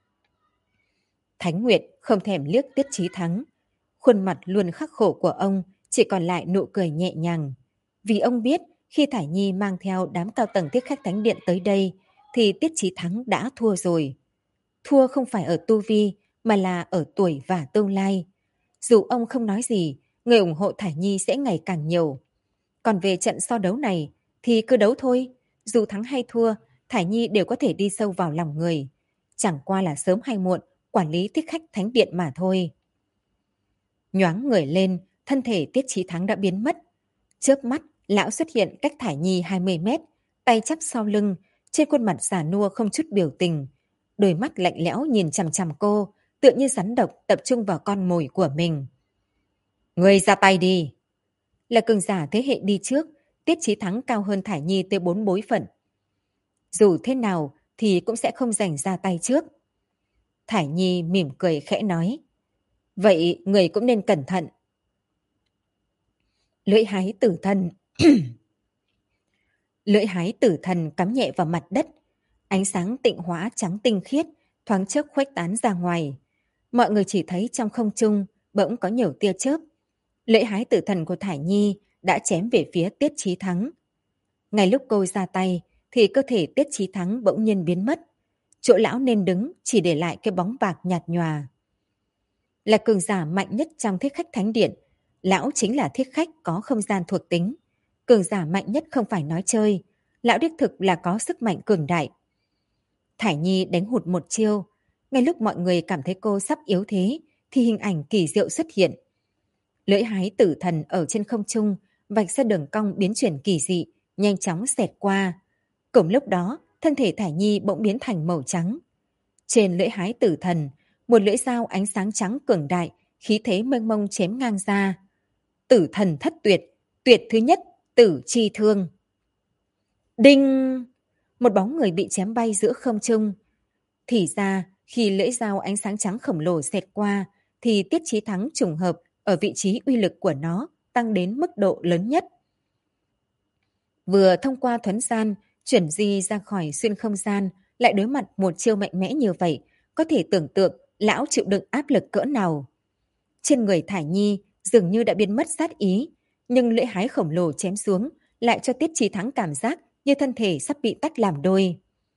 Thánh Nguyệt không thèm liếc Tiết Chí Thắng. Khuôn mặt luôn khắc khổ của ông chỉ còn lại nụ cười nhẹ nhàng. Vì ông biết khi Thải Nhi mang theo đám cao tầng Thiết Khách Thánh Điện tới đây thì Tiết Chí Thắng đã thua rồi. Thua không phải ở tu vi mà là ở tuổi và tương lai. Dù ông không nói gì, người ủng hộ Thải Nhi sẽ ngày càng nhiều. Còn về trận so đấu này thì cứ đấu thôi. Dù thắng hay thua, Thải Nhi đều có thể đi sâu vào lòng người. Chẳng qua là sớm hay muộn, quản lý Thích Khách Thánh Điện mà thôi. Nhoáng người lên, thân thể Tiết Chí Thắng đã biến mất. Chớp mắt, lão xuất hiện cách Thải Nhi 20 mét, tay chắp sau lưng, trên khuôn mặt già nua không chút biểu tình. Đôi mắt lạnh lẽo nhìn chằm chằm cô, tựa như rắn độc tập trung vào con mồi của mình. Người ra tay đi! Là cường giả thế hệ đi trước, Tiết Chí Thắng cao hơn Thải Nhi tới 4 bối phận. Dù thế nào thì cũng sẽ không giành ra tay trước. Thải Nhi mỉm cười khẽ nói. Vậy người cũng nên cẩn thận. Lưỡi hái tử thần. Lưỡi hái tử thần cắm nhẹ vào mặt đất. Ánh sáng tịnh hóa trắng tinh khiết, thoáng chốc khuếch tán ra ngoài. Mọi người chỉ thấy trong không trung bỗng có nhiều tia chớp. Lưỡi hái tử thần của Thải Nhi đã chém về phía Tiết Chí Thắng. Ngay lúc cô ra tay thì cơ thể Tiết Chí Thắng bỗng nhiên biến mất. Chỗ lão nên đứng chỉ để lại cái bóng bạc nhạt nhòa. Là cường giả mạnh nhất trong thiết khách thánh điện, lão chính là thiết khách có không gian thuộc tính. Cường giả mạnh nhất không phải nói chơi, lão đích thực là có sức mạnh cường đại. Thải Nhi đánh hụt một chiêu, ngay lúc mọi người cảm thấy cô sắp yếu thế thì hình ảnh kỳ diệu xuất hiện. Lưỡi hái tử thần ở trên không trung vạch ra đường cong biến chuyển kỳ dị, nhanh chóng xẹt qua. Cùng lúc đó, thân thể Thải Nhi bỗng biến thành màu trắng. Trên lưỡi hái tử thần, một lưỡi dao ánh sáng trắng cường đại, khí thế mênh mông chém ngang ra. Tử thần thất tuyệt, tuyệt thứ nhất, tử chi thương. Đinh! Một bóng người bị chém bay giữa không trung. Thì ra, khi lưỡi dao ánh sáng trắng khổng lồ xẹt qua, thì Tiết Chí Thắng trùng hợp ở vị trí uy lực của nó tăng đến mức độ lớn nhất. Vừa thông qua thuấn gian, chuyển di ra khỏi xuyên không gian, lại đối mặt một chiêu mạnh mẽ như vậy, có thể tưởng tượng lão chịu đựng áp lực cỡ nào. Trên người Thải Nhi dường như đã biến mất sát ý, nhưng lưỡi hái khổng lồ chém xuống lại cho Tiết Chí Thắng cảm giác như thân thể sắp bị tách làm đôi.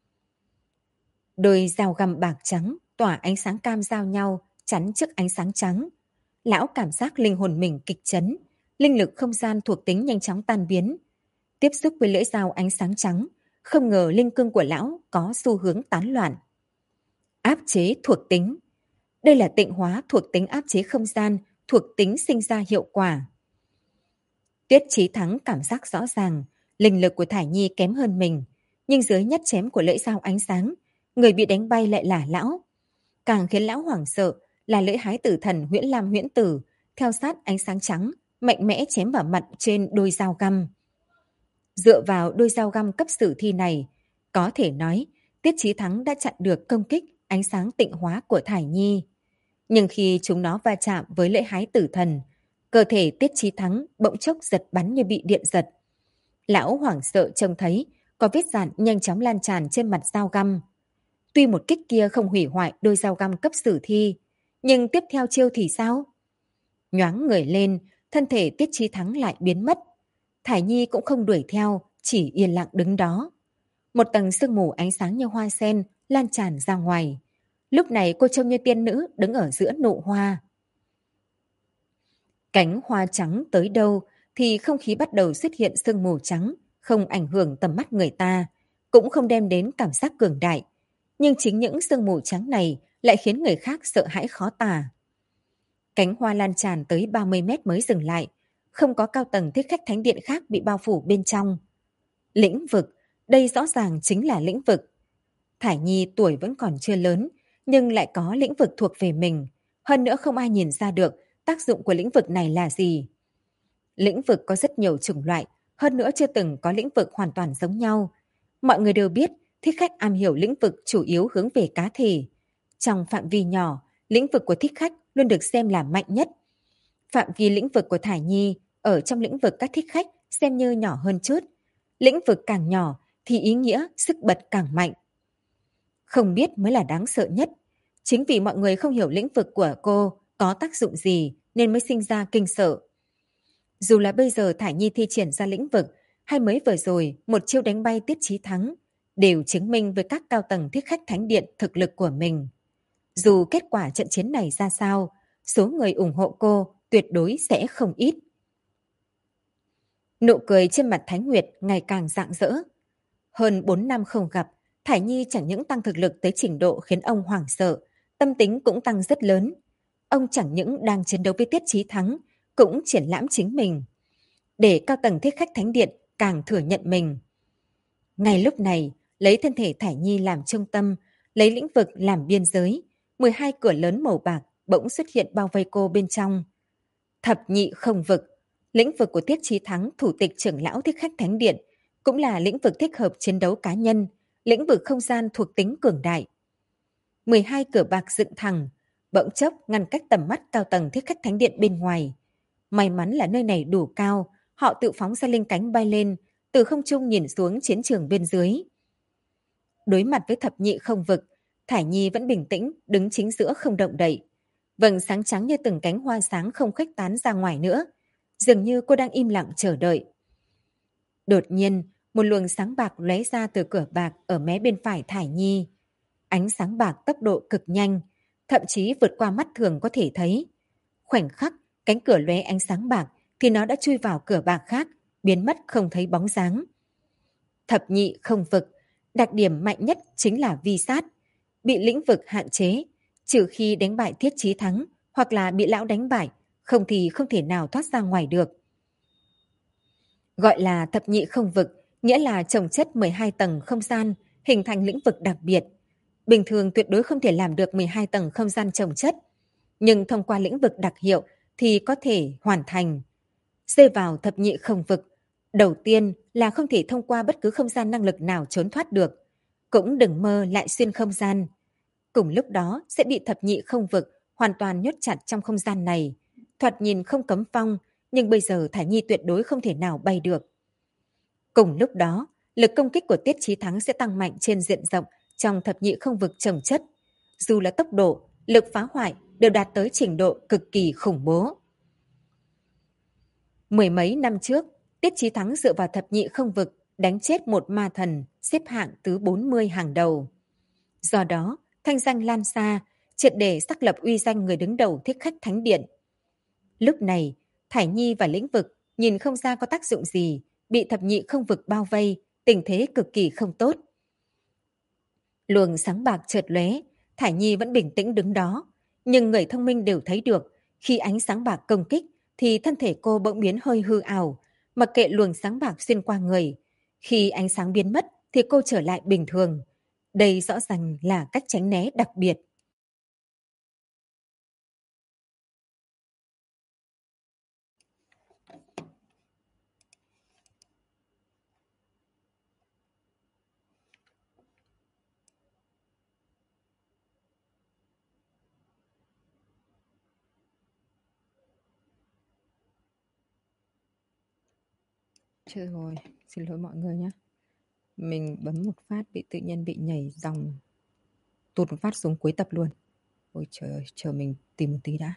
Đôi dao găm bạc trắng tỏa ánh sáng cam giao nhau, chắn trước ánh sáng trắng. Lão cảm giác linh hồn mình kịch chấn, linh lực không gian thuộc tính nhanh chóng tan biến. Tiếp xúc với lưỡi dao ánh sáng trắng, không ngờ linh cương của lão có xu hướng tán loạn. Áp chế thuộc tính. Đây là tịnh hóa thuộc tính áp chế không gian, thuộc tính sinh ra hiệu quả. Tiết Chí Thắng cảm giác rõ ràng, linh lực của Thải Nhi kém hơn mình, nhưng dưới nhát chém của lưỡi dao ánh sáng, người bị đánh bay lại là lão. Càng khiến lão hoảng sợ là lưỡi hái tử thần Huyễn Lam Huyễn Tử, theo sát ánh sáng trắng, mạnh mẽ chém vào mặt trên đôi dao găm. Dựa vào đôi dao găm cấp sử thi này, có thể nói Tiết Chí Thắng đã chặn được công kích ánh sáng tịnh hóa của Thải Nhi. Nhưng khi chúng nó va chạm với lưỡi hái tử thần, cơ thể Tiết Chí Thắng bỗng chốc giật bắn như bị điện giật. Lão hoảng sợ trông thấy có vết dạn nhanh chóng lan tràn trên mặt dao găm. Tuy một kích kia không hủy hoại đôi dao găm cấp sử thi, nhưng tiếp theo chiêu thì sao? Nhoáng người lên, thân thể Tiết Chí Thắng lại biến mất. Thải Nhi cũng không đuổi theo, chỉ yên lặng đứng đó. Một tầng sương mù ánh sáng như hoa sen lan tràn ra ngoài. Lúc này cô trông như tiên nữ đứng ở giữa nụ hoa. Cánh hoa trắng tới đâu thì không khí bắt đầu xuất hiện sương mù trắng, không ảnh hưởng tầm mắt người ta, cũng không đem đến cảm giác cường đại. Nhưng chính những sương mù trắng này lại khiến người khác sợ hãi khó tả. Cánh hoa lan tràn tới 30 mét mới dừng lại, không có cao tầng thiết khách thánh điện khác bị bao phủ bên trong. Lĩnh vực, đây rõ ràng chính là lĩnh vực. Thải Nhi tuổi vẫn còn chưa lớn, nhưng lại có lĩnh vực thuộc về mình. Hơn nữa không ai nhìn ra được tác dụng của lĩnh vực này là gì. Lĩnh vực có rất nhiều chủng loại, hơn nữa chưa từng có lĩnh vực hoàn toàn giống nhau. Mọi người đều biết thích khách am hiểu lĩnh vực chủ yếu hướng về cá thể. Trong phạm vi nhỏ, lĩnh vực của thích khách luôn được xem là mạnh nhất. Phạm vi lĩnh vực của Thải Nhi ở trong lĩnh vực các thích khách xem như nhỏ hơn chút. Lĩnh vực càng nhỏ thì ý nghĩa sức bật càng mạnh. Không biết mới là đáng sợ nhất. Chính vì mọi người không hiểu lĩnh vực của cô có tác dụng gì nên mới sinh ra kinh sợ. Dù là bây giờ Thải Nhi thi triển ra lĩnh vực hay mới vừa rồi một chiêu đánh bay Tiết Chí Thắng đều chứng minh với các cao tầng thiết khách thánh điện thực lực của mình. Dù kết quả trận chiến này ra sao, số người ủng hộ cô tuyệt đối sẽ không ít. Nụ cười trên mặt Thánh Nguyệt ngày càng rạng rỡ. Hơn 4 năm không gặp, Thải Nhi chẳng những tăng thực lực tới trình độ khiến ông hoảng sợ, tâm tính cũng tăng rất lớn. Ông chẳng những đang chiến đấu với Tiết Chí Thắng, cũng triển lãm chính mình. Để cao tầng thiết khách thánh điện càng thừa nhận mình. Ngay lúc này, lấy thân thể Thải Nhi làm trung tâm, lấy lĩnh vực làm biên giới, 12 cửa lớn màu bạc bỗng xuất hiện bao vây cô bên trong. Thập nhị không vực, lĩnh vực của Tiết Chí Thắng, thủ tịch trưởng lão thiết khách thánh điện, cũng là lĩnh vực thích hợp chiến đấu cá nhân, lĩnh vực không gian thuộc tính cường đại. 12 cửa bạc dựng thẳng, bỗng chốc ngăn cách tầm mắt cao tầng thiết khách thánh điện bên ngoài. May mắn là nơi này đủ cao, họ tự phóng ra linh cánh bay lên, từ không trung nhìn xuống chiến trường bên dưới. Đối mặt với thập nhị không vực, Thải Nhi vẫn bình tĩnh, đứng chính giữa không động đậy. Vầng sáng trắng như từng cánh hoa sáng không khuếch tán ra ngoài nữa. Dường như cô đang im lặng chờ đợi. Đột nhiên, một luồng sáng bạc lóe ra từ cửa bạc ở mé bên phải Thải Nhi. Ánh sáng bạc tốc độ cực nhanh, thậm chí vượt qua mắt thường có thể thấy. Khoảnh khắc, cánh cửa lóe ánh sáng bạc thì nó đã chui vào cửa bạc khác, biến mất không thấy bóng dáng. Thập nhị không vực, đặc điểm mạnh nhất chính là vi sát, bị lĩnh vực hạn chế, trừ khi đánh bại Tiết Chí Thắng hoặc là bị lão đánh bại, không thì không thể nào thoát ra ngoài được. Gọi là thập nhị không vực, nghĩa là chồng chất 12 tầng không gian, hình thành lĩnh vực đặc biệt. Bình thường tuyệt đối không thể làm được 12 tầng không gian chồng chất, nhưng thông qua lĩnh vực đặc hiệu thì có thể hoàn thành. Rơi vào thập nhị không vực, đầu tiên là không thể thông qua bất cứ không gian năng lực nào trốn thoát được. Cũng đừng mơ lại xuyên không gian. Cùng lúc đó sẽ bị thập nhị không vực hoàn toàn nhốt chặt trong không gian này. Thoạt nhìn không cấm phong, nhưng bây giờ Thải Nhi tuyệt đối không thể nào bay được. Cùng lúc đó, lực công kích của Tiết Chí Thắng sẽ tăng mạnh trên diện rộng trong thập nhị không vực chồng chất. Dù là tốc độ, lực phá hoại đều đạt tới trình độ cực kỳ khủng bố. Mười mấy năm trước, Tiết Chí Thắng dựa vào thập nhị không vực đánh chết một ma thần xếp hạng thứ 40 hàng đầu. Do đó, thanh danh lan xa, triệt để xác lập uy danh người đứng đầu Thích Khách Thánh Điện. Lúc này, Thải Nhi và lĩnh vực nhìn không ra có tác dụng gì, bị thập nhị không vực bao vây, tình thế cực kỳ không tốt. Luồng sáng bạc chợt lóe, Thải Nhi vẫn bình tĩnh đứng đó, nhưng người thông minh đều thấy được, khi ánh sáng bạc công kích thì thân thể cô bỗng biến hơi hư ảo, mặc kệ luồng sáng bạc xuyên qua người. Khi ánh sáng biến mất thì cô trở lại bình thường. Đây rõ ràng là cách tránh né đặc biệt. Chết rồi, xin lỗi mọi người nhé. Mình bấm một phát bị tự nhiên bị nhảy dòng, tụt một phát xuống cuối tập luôn. Ôi trời ơi, chờ mình tìm một tí đã.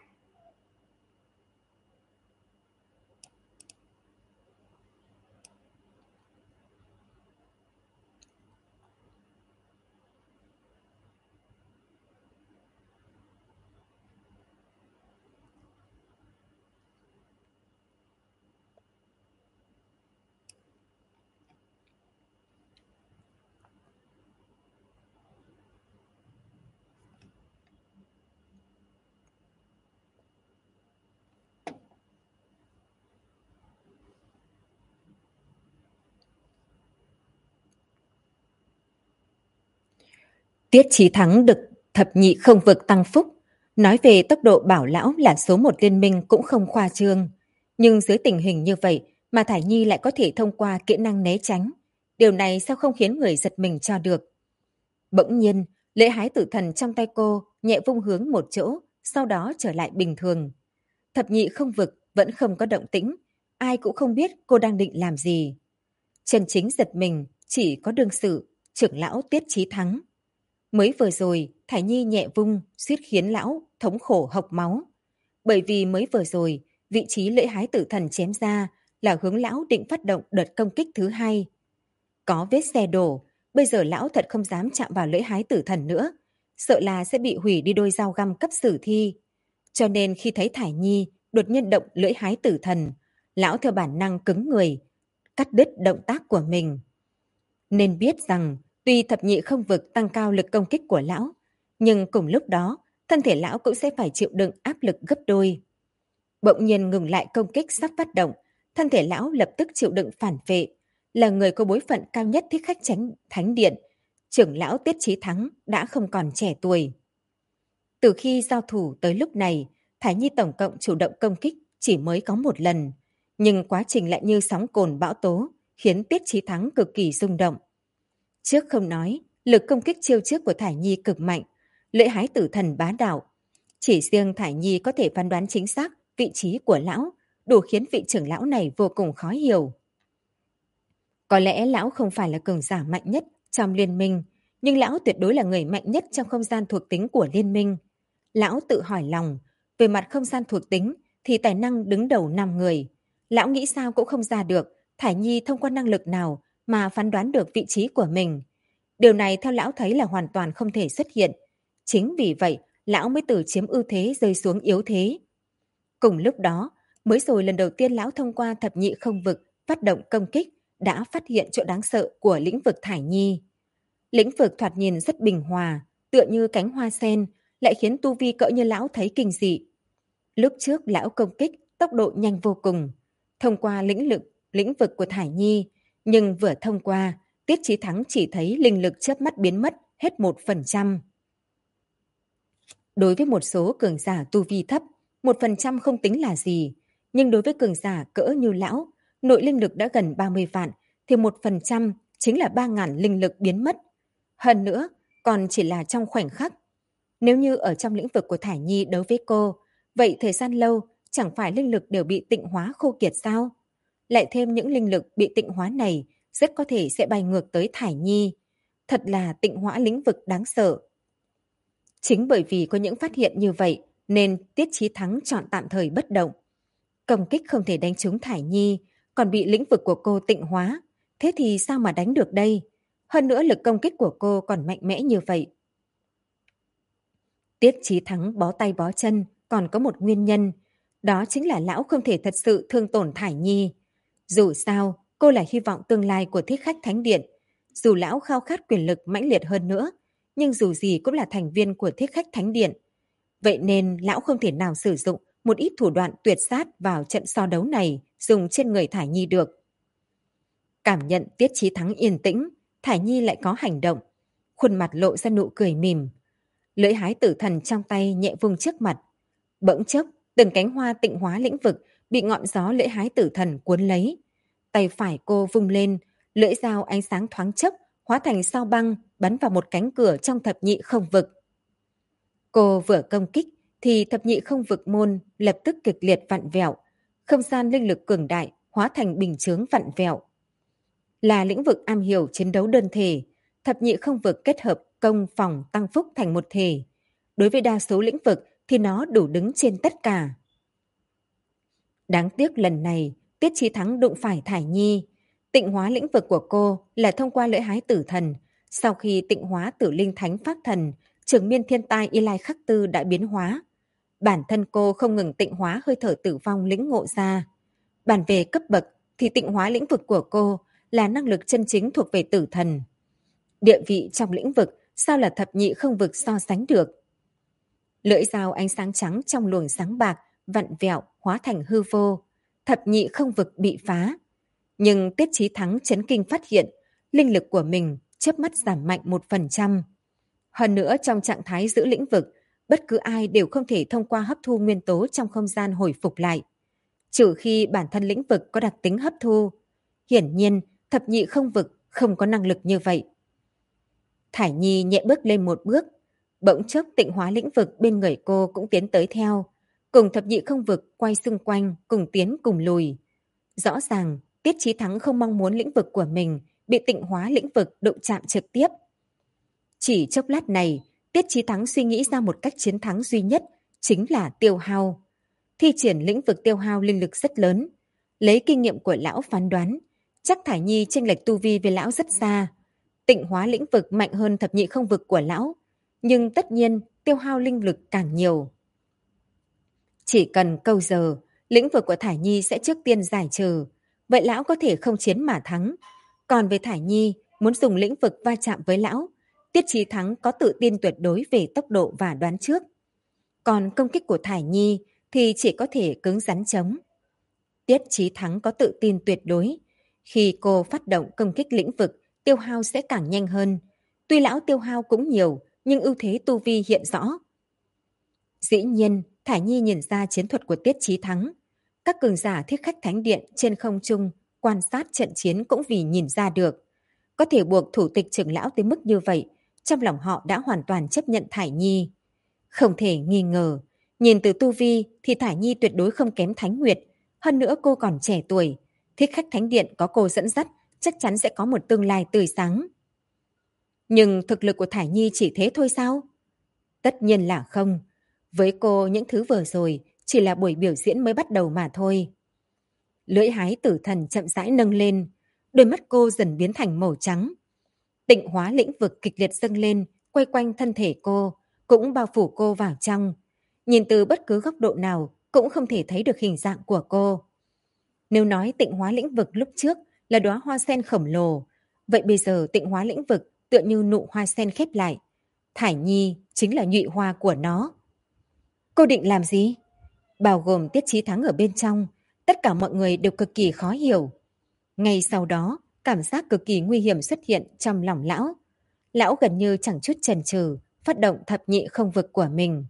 Tiết Chí Thắng được thập nhị không vực tăng phúc. Nói về tốc độ bảo lão là số một liên minh cũng không khoa trương. Nhưng dưới tình hình như vậy mà Thải Nhi lại có thể thông qua kỹ năng né tránh. Điều này sao không khiến người giật mình cho được. Bỗng nhiên, lễ hái tử thần trong tay cô nhẹ vung hướng một chỗ, sau đó trở lại bình thường. Thập nhị không vực vẫn không có động tĩnh, ai cũng không biết cô đang định làm gì. Chân chính giật mình chỉ có đương sự, trưởng lão Tiết Chí Thắng. Mới vừa rồi, Thải Nhi nhẹ vung, suýt khiến lão thống khổ hộc máu. Bởi vì mới vừa rồi, vị trí lễ hái tử thần chém ra là hướng lão định phát động đợt công kích thứ hai. Có vết xe đổ, bây giờ lão thật không dám chạm vào lễ hái tử thần nữa, sợ là sẽ bị hủy đi đôi dao găm cấp sử thi. Cho nên khi thấy Thải Nhi đột nhiên động lễ hái tử thần, lão theo bản năng cứng người, cắt đứt động tác của mình. Nên biết rằng, tuy thập nhị không vực tăng cao lực công kích của lão, nhưng cùng lúc đó, thân thể lão cũng sẽ phải chịu đựng áp lực gấp đôi. Bỗng nhiên ngừng lại công kích sắp phát động, thân thể lão lập tức chịu đựng phản vệ. Là người có bối phận cao nhất Thích Khách Thánh Điện, trưởng lão Tiết Chí Thắng đã không còn trẻ tuổi. Từ khi giao thủ tới lúc này, Thải Nhi tổng cộng chủ động công kích chỉ mới có một lần, nhưng quá trình lại như sóng cồn bão tố, khiến Tiết Chí Thắng cực kỳ rung động. Trước không nói, lực công kích chiêu trước của Thải Nhi cực mạnh, lễ hái tử thần bá đạo. Chỉ riêng Thải Nhi có thể phán đoán chính xác vị trí của lão, đủ khiến vị trưởng lão này vô cùng khó hiểu. Có lẽ lão không phải là cường giả mạnh nhất trong liên minh, nhưng lão tuyệt đối là người mạnh nhất trong không gian thuộc tính của liên minh. Lão tự hỏi lòng, về mặt không gian thuộc tính thì tài năng đứng đầu 5 người. Lão nghĩ sao cũng không ra được Thải Nhi thông qua năng lực nào mà phán đoán được vị trí của mình. Điều này theo lão thấy là hoàn toàn không thể xuất hiện. Chính vì vậy, lão mới từ chiếm ưu thế rơi xuống yếu thế. Cùng lúc đó, mới rồi lần đầu tiên lão thông qua thập nhị không vực phát động công kích đã phát hiện chỗ đáng sợ của lĩnh vực Thải Nhi. Lĩnh vực thoạt nhìn rất bình hòa, tựa như cánh hoa sen, lại khiến tu vi cỡ như lão thấy kinh dị. Lúc trước lão công kích tốc độ nhanh vô cùng, thông qua lĩnh vực của Thải Nhi, nhưng vừa thông qua, Tiết Chí Thắng chỉ thấy linh lực chớp mắt biến mất hết 1%. Đối với một số cường giả tu vi thấp, 1% không tính là gì, nhưng đối với cường giả cỡ như lão, nội linh lực đã gần 30 vạn, thì 1% chính là 3.000 linh lực biến mất. Hơn nữa, còn chỉ là trong khoảnh khắc. Nếu như ở trong lĩnh vực của Thải Nhi đối với cô, vậy thời gian lâu chẳng phải linh lực đều bị tịnh hóa khô kiệt sao? Lại thêm những linh lực bị tịnh hóa này rất có thể sẽ bay ngược tới Thải Nhi. Thật là tịnh hóa lĩnh vực đáng sợ. Chính bởi vì có những phát hiện như vậy nên Tiết Chí Thắng chọn tạm thời bất động. Công kích không thể đánh trúng Thải Nhi, còn bị lĩnh vực của cô tịnh hóa. Thế thì sao mà đánh được đây? Hơn nữa lực công kích của cô còn mạnh mẽ như vậy. Tiết Chí Thắng bó tay bó chân còn có một nguyên nhân. Đó chính là lão không thể thật sự thương tổn Thải Nhi. Dù sao, cô là hy vọng tương lai của Thiết Khách Thánh Điện. Dù lão khao khát quyền lực mãnh liệt hơn nữa, nhưng dù gì cũng là thành viên của Thiết Khách Thánh Điện. Vậy nên lão không thể nào sử dụng một ít thủ đoạn tuyệt sát vào trận so đấu này dùng trên người Thải Nhi được. Cảm nhận Tiết Chí Thắng yên tĩnh, Thải Nhi lại có hành động. Khuôn mặt lộ ra nụ cười mỉm. Lưỡi hái tử thần trong tay nhẹ vung trước mặt. Bỗng chốc, từng cánh hoa tịnh hóa lĩnh vực bị ngọn gió lưỡi hái tử thần cuốn lấy. Tay phải cô vung lên, lưỡi dao ánh sáng thoáng chốc hóa thành sao băng bắn vào một cánh cửa trong thập nhị không vực. Cô vừa công kích thì thập nhị không vực môn lập tức kịch liệt vặn vẹo, không gian linh lực cường đại hóa thành bình chướng vặn vẹo. Là lĩnh vực am hiểu chiến đấu đơn thể, thập nhị không vực kết hợp công phòng tăng phúc thành một thể. Đối với đa số lĩnh vực thì nó đủ đứng trên tất cả. Đáng tiếc lần này, Tiết Chí Thắng đụng phải Thải Nhi. Tịnh hóa lĩnh vực của cô là thông qua lưỡi hái tử thần. Sau khi tịnh hóa tử linh thánh pháp thần, trường miên thiên tai Y Lai Khắc Tư đã biến hóa. Bản thân cô không ngừng tịnh hóa hơi thở tử vong lĩnh ngộ ra. Bàn về cấp bậc thì tịnh hóa lĩnh vực của cô là năng lực chân chính thuộc về tử thần. Địa vị trong lĩnh vực sao là thập nhị không vực so sánh được. Lưỡi dao ánh sáng trắng trong luồng sáng bạc vặn vẹo hóa thành hư vô. Thập nhị không vực bị phá. Nhưng Tiết Chí Thắng chấn kinh phát hiện linh lực của mình chớp mắt giảm mạnh 1%. Hơn nữa trong trạng thái giữ lĩnh vực, bất cứ ai đều không thể thông qua hấp thu nguyên tố trong không gian hồi phục lại. Trừ khi bản thân lĩnh vực có đặc tính hấp thu. Hiển nhiên, thập nhị không vực không có năng lực như vậy. Thải Nhi nhẹ bước lên một bước. Bỗng chốc tịnh hóa lĩnh vực bên người cô cũng tiến tới theo. Cùng thập nhị không vực quay xung quanh, cùng tiến cùng lùi. Rõ ràng, Tiết Chí Thắng không mong muốn lĩnh vực của mình bị tịnh hóa lĩnh vực đụng chạm trực tiếp. Chỉ chốc lát này, Tiết Chí Thắng suy nghĩ ra một cách chiến thắng duy nhất, chính là tiêu hao. Thi triển lĩnh vực tiêu hao linh lực rất lớn. Lấy kinh nghiệm của lão phán đoán, chắc Thải Nhi chênh lệch tu vi với lão rất xa. Tịnh hóa lĩnh vực mạnh hơn thập nhị không vực của lão, nhưng tất nhiên tiêu hao linh lực càng nhiều. Chỉ cần câu giờ, lĩnh vực của Thải Nhi sẽ trước tiên giải trừ, vậy lão có thể không chiến mà thắng. Còn với Thải Nhi, muốn dùng lĩnh vực va chạm với lão, Tiết Chí Thắng có tự tin tuyệt đối về tốc độ và đoán trước. Còn công kích của Thải Nhi thì chỉ có thể cứng rắn chống. Tiết Chí Thắng có tự tin tuyệt đối. Khi cô phát động công kích lĩnh vực, tiêu hao sẽ càng nhanh hơn. Tuy lão tiêu hao cũng nhiều, nhưng ưu thế tu vi hiện rõ. Dĩ nhiên, Thải Nhi nhìn ra chiến thuật của Tiết Chí Thắng. Các cường giả Thiết Khách Thánh Điện trên không trung quan sát trận chiến cũng vì nhìn ra được. Có thể buộc thủ tịch trưởng lão tới mức như vậy, trong lòng họ đã hoàn toàn chấp nhận Thải Nhi. Không thể nghi ngờ, nhìn từ tu vi thì Thải Nhi tuyệt đối không kém Thánh Nguyệt, Hơn nữa cô còn trẻ tuổi, Thích Khách Thánh Điện có cô dẫn dắt, chắc chắn sẽ có một tương lai tươi sáng. Nhưng thực lực của Thải Nhi chỉ thế thôi sao? Tất nhiên là không. Với cô, những thứ vừa rồi chỉ là buổi biểu diễn mới bắt đầu mà thôi. Lưỡi hái tử thần chậm rãi nâng lên, đôi mắt cô dần biến thành màu trắng. Tịnh hóa lĩnh vực kịch liệt dâng lên, quay quanh thân thể cô, cũng bao phủ cô vào trong. Nhìn từ bất cứ góc độ nào cũng không thể thấy được hình dạng của cô. Nếu nói tịnh hóa lĩnh vực lúc trước là đóa hoa sen khổng lồ, vậy bây giờ tịnh hóa lĩnh vực tựa như nụ hoa sen khép lại. Thải Nhi chính là nhụy hoa của nó. Cô định làm gì? Bao gồm Tiết Chí Thắng ở bên trong, tất cả mọi người đều cực kỳ khó hiểu. Ngay sau đó, cảm giác cực kỳ nguy hiểm xuất hiện trong lòng lão. Lão gần như chẳng chút chần chừ, phát động thập nhị không vực của mình.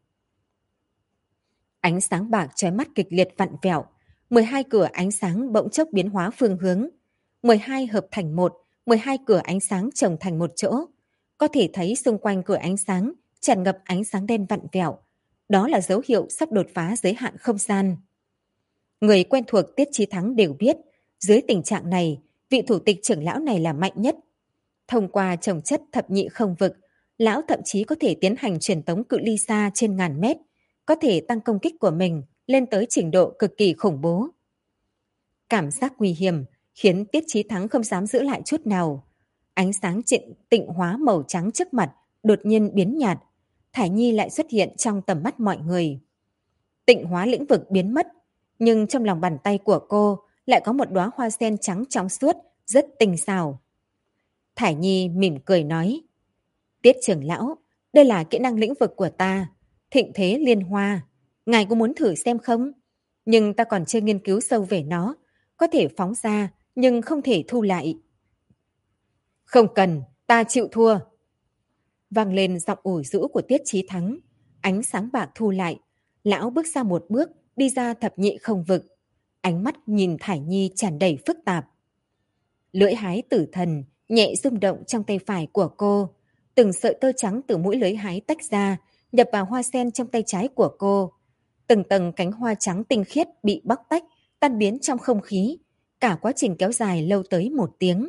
Ánh sáng bạc chói mắt kịch liệt vặn vẹo, 12 cửa ánh sáng bỗng chốc biến hóa phương hướng. 12 hợp thành một, 12 cửa ánh sáng chồng thành một chỗ. Có thể thấy xung quanh cửa ánh sáng tràn ngập ánh sáng đen vặn vẹo. Đó là dấu hiệu sắp đột phá giới hạn không gian. Người quen thuộc Tiết Chí Thắng đều biết, dưới tình trạng này, vị thủ tịch trưởng lão này là mạnh nhất. Thông qua trồng chất thập nhị không vực, lão thậm chí có thể tiến hành truyền tống cự ly xa trên ngàn mét, có thể tăng công kích của mình lên tới trình độ cực kỳ khủng bố. Cảm giác nguy hiểm khiến Tiết Chí Thắng không dám giữ lại chút nào. Ánh sáng tịnh hóa màu trắng trước mặt đột nhiên biến nhạt, Thải Nhi lại xuất hiện trong tầm mắt mọi người. Tịnh hóa lĩnh vực biến mất, nhưng trong lòng bàn tay của cô lại có một đóa hoa sen trắng trong suốt, rất tinh xảo. Thải Nhi mỉm cười nói, Tiết trưởng lão, đây là kỹ năng lĩnh vực của ta, Thịnh Thế Liên Hoa. Ngài có muốn thử xem không? Nhưng ta còn chưa nghiên cứu sâu về nó, có thể phóng ra nhưng không thể thu lại. Không cần, ta chịu thua. Vang lên giọng ủi rũ của Tiết Chí Thắng, ánh sáng bạc thu lại, lão bước ra một bước, đi ra thập nhị không vực. Ánh mắt nhìn Thải Nhi tràn đầy phức tạp. Lưỡi hái tử thần nhẹ rung động trong tay phải của cô. Từng sợi tơ trắng từ mũi lưỡi hái tách ra, nhập vào hoa sen trong tay trái của cô. Từng tầng cánh hoa trắng tinh khiết bị bóc tách, tan biến trong không khí. Cả quá trình kéo dài lâu tới 1 tiếng.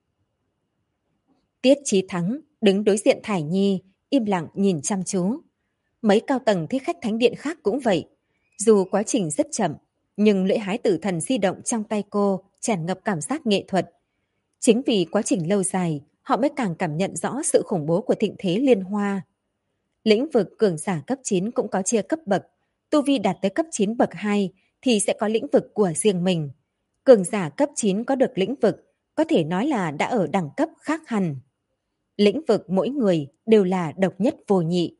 Tiết Chí Thắng đứng đối diện Thải Nhi, im lặng nhìn chăm chú. Mấy cao tầng Thích Khách Thánh Điện khác cũng vậy. Dù quá trình rất chậm, nhưng lưỡi hái tử thần di động trong tay cô tràn ngập cảm giác nghệ thuật. Chính vì quá trình lâu dài, họ mới càng cảm nhận rõ sự khủng bố của Thịnh Thế Liên Hoa. Lĩnh vực cường giả cấp 9 cũng có chia cấp bậc. Tu vi đạt tới cấp 9 bậc 2 thì sẽ có lĩnh vực của riêng mình. Cường giả cấp 9 có được lĩnh vực, có thể nói là đã ở đẳng cấp khác hẳn. Lĩnh vực mỗi người đều là độc nhất vô nhị.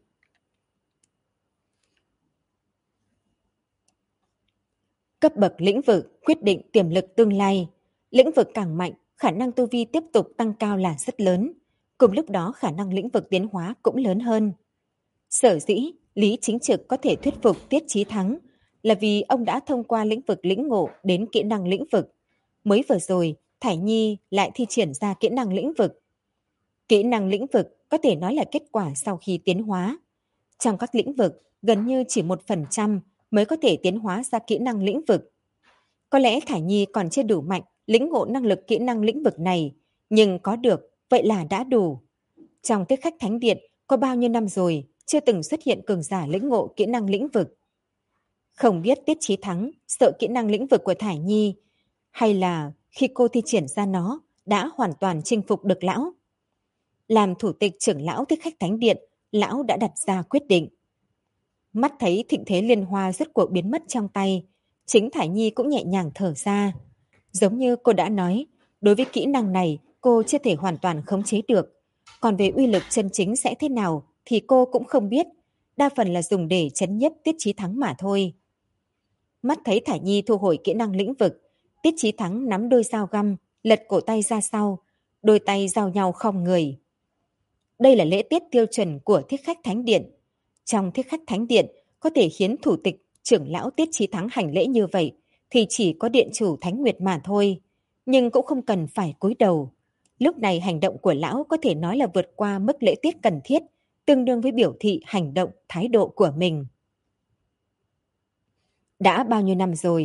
Cấp bậc lĩnh vực quyết định tiềm lực tương lai. Lĩnh vực càng mạnh, khả năng tu vi tiếp tục tăng cao là rất lớn. Cùng lúc đó khả năng lĩnh vực tiến hóa cũng lớn hơn. Sở dĩ, Lý Chính Trực có thể thuyết phục Tiết Chí Thắng là vì ông đã thông qua lĩnh vực lĩnh ngộ đến kỹ năng lĩnh vực. Mới vừa rồi, Thải Nhi lại thi triển ra kỹ năng lĩnh vực. Kỹ năng lĩnh vực có thể nói là kết quả sau khi tiến hóa. Trong các lĩnh vực, gần như chỉ 1% mới có thể tiến hóa ra kỹ năng lĩnh vực. Có lẽ Thải Nhi còn chưa đủ mạnh lĩnh ngộ năng lực kỹ năng lĩnh vực này, nhưng có được, vậy là đã đủ. Trong Thích Khách Thánh Điện có bao nhiêu năm rồi chưa từng xuất hiện cường giả lĩnh ngộ kỹ năng lĩnh vực. Không biết Tiết Chí Thắng sợ kỹ năng lĩnh vực của Thải Nhi, hay là khi cô thi triển ra nó đã hoàn toàn chinh phục được lão. Làm thủ tịch trưởng lão Thích Khách Thánh Điện, lão đã đặt ra quyết định. Mắt thấy Thịnh Thế Liên Hoa rốt cuộc biến mất trong tay, chính Thải Nhi cũng nhẹ nhàng thở ra. Giống như cô đã nói, đối với kỹ năng này cô chưa thể hoàn toàn khống chế được. Còn về uy lực chân chính sẽ thế nào thì cô cũng không biết. Đa phần là dùng để trấn nhiếp Tiết Chí Thắng mà thôi. Mắt thấy Thải Nhi thu hồi kỹ năng lĩnh vực, Tiết Chí Thắng nắm đôi dao găm, lật cổ tay ra sau, đôi tay giao nhau khom người. Đây là lễ tiết tiêu chuẩn của Thích Khách Thánh Điện. Trong Thích Khách Thánh Điện có thể khiến thủ tịch, trưởng lão Tiết Chí Thắng hành lễ như vậy thì chỉ có điện chủ Thánh Nguyệt mà thôi. Nhưng cũng không cần phải cúi đầu. Lúc này hành động của lão có thể nói là vượt qua mức lễ tiết cần thiết, tương đương với biểu thị hành động, thái độ của mình. Đã bao nhiêu năm rồi,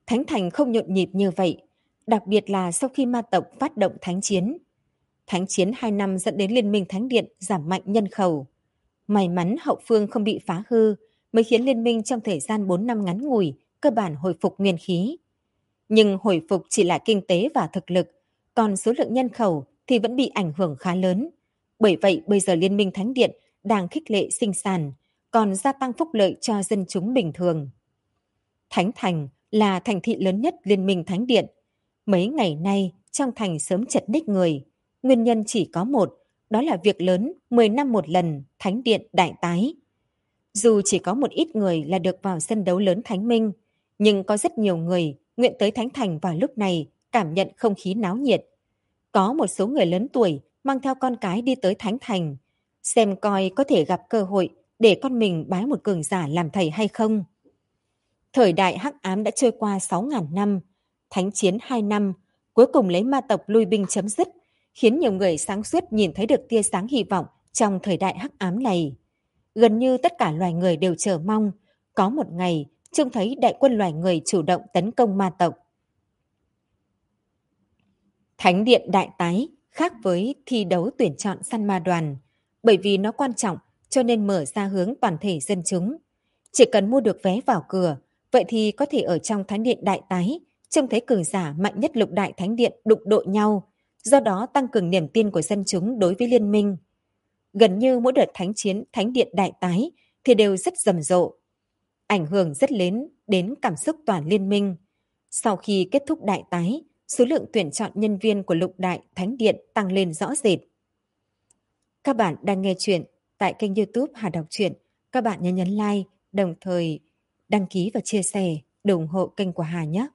Thánh thành không nhộn nhịp như vậy, đặc biệt là sau khi ma tộc phát động thánh chiến. Thánh chiến 2 năm dẫn đến Liên minh Thánh Điện giảm mạnh nhân khẩu. May mắn hậu phương không bị phá hư mới khiến Liên minh trong thời gian 4 năm ngắn ngủi cơ bản hồi phục nguyên khí. Nhưng hồi phục chỉ là kinh tế và thực lực, còn số lượng nhân khẩu thì vẫn bị ảnh hưởng khá lớn. Bởi vậy bây giờ Liên minh Thánh Điện đang khích lệ sinh sản, còn gia tăng phúc lợi cho dân chúng bình thường. Thánh Thành là thành thị lớn nhất Liên minh Thánh Điện. Mấy ngày nay trong thành sớm chật ních người. Nguyên nhân chỉ có một, đó là việc lớn 10 năm một lần Thánh Điện đại tái. Dù chỉ có một ít người là được vào sân đấu lớn Thánh Minh, nhưng có rất nhiều người nguyện tới Thánh Thành vào lúc này cảm nhận không khí náo nhiệt. Có một số người lớn tuổi mang theo con cái đi tới Thánh Thành, xem coi có thể gặp cơ hội để con mình bái một cường giả làm thầy hay không. Thời đại hắc ám đã trôi qua 6.000 năm, thánh chiến 2 năm, cuối cùng lấy ma tộc lui binh chấm dứt, khiến nhiều người sáng suốt nhìn thấy được tia sáng hy vọng trong thời đại hắc ám này. Gần như tất cả loài người đều chờ mong, có một ngày trông thấy đại quân loài người chủ động tấn công ma tộc. Thánh điện đại tái khác với thi đấu tuyển chọn săn ma đoàn, bởi vì nó quan trọng cho nên mở ra hướng toàn thể dân chúng. Chỉ cần mua được vé vào cửa, vậy thì có thể ở trong thánh điện đại tái trông thấy cường giả mạnh nhất lục đại thánh điện đụng độ nhau, do đó tăng cường niềm tin của dân chúng đối với liên minh. Gần như mỗi đợt thánh chiến thánh điện đại tái thì đều rất rầm rộ, ảnh hưởng rất lớn đến cảm xúc toàn liên minh. Sau khi kết thúc đại tái, số lượng tuyển chọn nhân viên của lục đại thánh điện tăng lên rõ rệt. Các bạn đang nghe chuyện tại kênh YouTube Hà Đọc Truyện. Các bạn nhớ nhấn like, đồng thời đăng ký và chia sẻ để ủng hộ kênh của Hà nhé.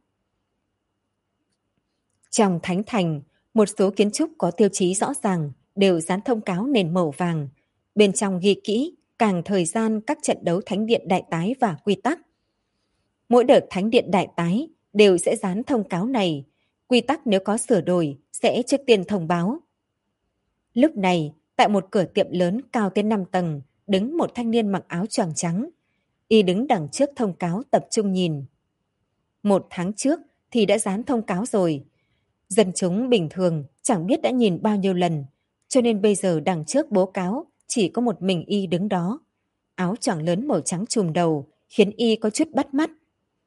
Trong thánh thành, một số kiến trúc có tiêu chí rõ ràng đều dán thông cáo nền màu vàng. Bên trong ghi kỹ càng thời gian các trận đấu thánh điện đại tái và quy tắc. Mỗi đợt thánh điện đại tái đều sẽ dán thông cáo này. Quy tắc nếu có sửa đổi sẽ trước tiên thông báo. Lúc này, tại một cửa tiệm lớn cao tới 5 tầng, đứng một thanh niên mặc áo choàng trắng. Y đứng đằng trước thông cáo tập trung nhìn. 1 tháng trước thì đã dán thông cáo rồi. Dân chúng bình thường chẳng biết đã nhìn bao nhiêu lần, cho nên bây giờ đằng trước bố cáo chỉ có một mình Y đứng đó. Áo choàng lớn màu trắng trùm đầu khiến Y có chút bắt mắt.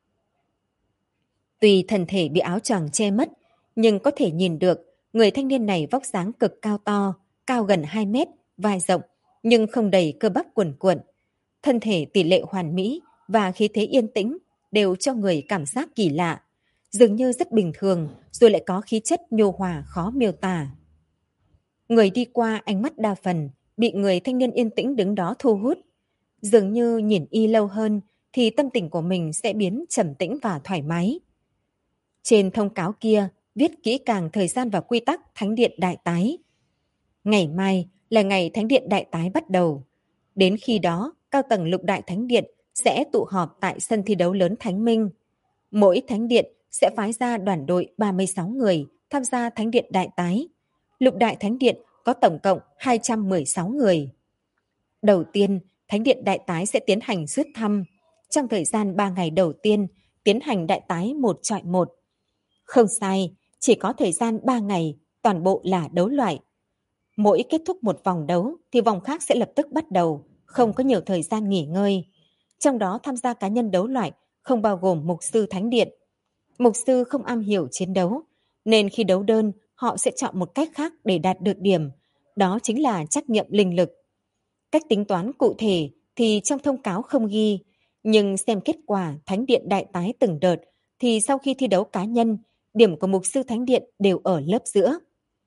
Tuy thân thể bị áo choàng che mất, nhưng có thể nhìn được người thanh niên này vóc dáng cực cao to, cao gần 2 mét, vai rộng, nhưng không đầy cơ bắp cuồn cuộn. Thân thể tỷ lệ hoàn mỹ và khí thế yên tĩnh đều cho người cảm giác kỳ lạ, dường như rất bình thường rồi lại có khí chất nhô hòa khó miêu tả. Người đi qua ánh mắt đa phần bị người thanh niên yên tĩnh đứng đó thu hút. Dường như nhìn Y lâu hơn thì tâm tình của mình sẽ biến trầm tĩnh và thoải mái. Trên thông cáo kia viết kỹ càng thời gian và quy tắc thánh điện đại tái. Ngày mai là ngày thánh điện đại tái bắt đầu. Đến khi đó, cao tầng lục đại thánh điện sẽ tụ họp tại sân thi đấu lớn Thánh Minh. Mỗi thánh điện sẽ phái ra đoàn đội 36 người tham gia thánh điện đại tái. Lục đại thánh điện có tổng cộng 216 người. Đầu tiên, thánh điện đại tái sẽ tiến hành rút thăm. Trong thời gian 3 ngày đầu tiên, tiến hành đại tái 1 chọi 1. Không sai, chỉ có thời gian 3 ngày, toàn bộ là đấu loại. Mỗi kết thúc một vòng đấu thì vòng khác sẽ lập tức bắt đầu, không có nhiều thời gian nghỉ ngơi. Trong đó tham gia cá nhân đấu loại không bao gồm mục sư thánh điện. Mục sư không am hiểu chiến đấu, nên khi đấu đơn họ sẽ chọn một cách khác để đạt được điểm, đó chính là trắc nghiệm linh lực. Cách tính toán cụ thể thì trong thông cáo không ghi, nhưng xem kết quả thánh điện đại tái từng đợt thì sau khi thi đấu cá nhân, điểm của mục sư thánh điện đều ở lớp giữa.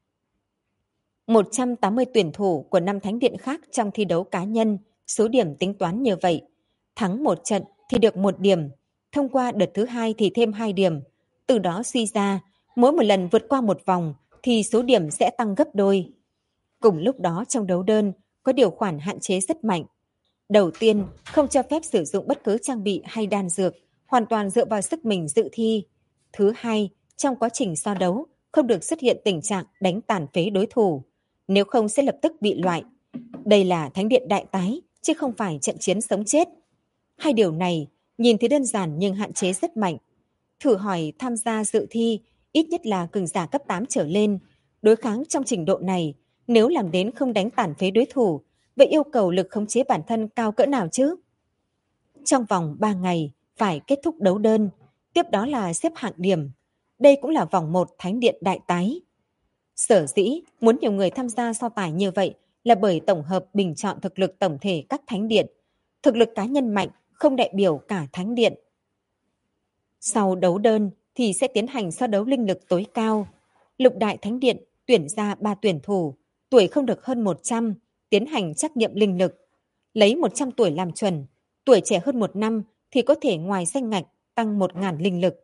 180 tuyển thủ của 5 thánh điện khác trong thi đấu cá nhân, số điểm tính toán như vậy. Thắng một trận thì được 1 điểm, thông qua đợt thứ 2 thì thêm 2 điểm. Từ đó suy ra, mỗi một lần vượt qua một vòng thì số điểm sẽ tăng gấp đôi. Cùng lúc đó trong đấu đơn, có điều khoản hạn chế rất mạnh. Đầu tiên, không cho phép sử dụng bất cứ trang bị hay đan dược, hoàn toàn dựa vào sức mình dự thi. Thứ hai, trong quá trình so đấu, không được xuất hiện tình trạng đánh tàn phế đối thủ, nếu không sẽ lập tức bị loại. Đây là thánh điện đại tái, chứ không phải trận chiến sống chết. Hai điều này nhìn thì đơn giản nhưng hạn chế rất mạnh. Thử hỏi tham gia dự thi ít nhất là cường giả cấp 8 trở lên. Đối kháng trong trình độ này, nếu làm đến không đánh tàn phế đối thủ, vậy yêu cầu lực khống chế bản thân cao cỡ nào chứ? Trong vòng 3 ngày phải kết thúc đấu đơn, tiếp đó là xếp hạng điểm. Đây cũng là vòng 1 Thánh điện đại tái. Sở dĩ muốn nhiều người tham gia so tài như vậy là bởi tổng hợp bình chọn thực lực tổng thể các thánh điện. Thực lực cá nhân mạnh không đại biểu cả thánh điện. Sau đấu đơn thì sẽ tiến hành so đấu linh lực tối cao. Lục đại thánh điện tuyển ra 3 tuyển thủ, tuổi không được hơn 100, tiến hành trắc nghiệm linh lực. Lấy 100 tuổi làm chuẩn, tuổi trẻ hơn 1 năm thì có thể ngoài danh ngạch tăng 1.000 linh lực.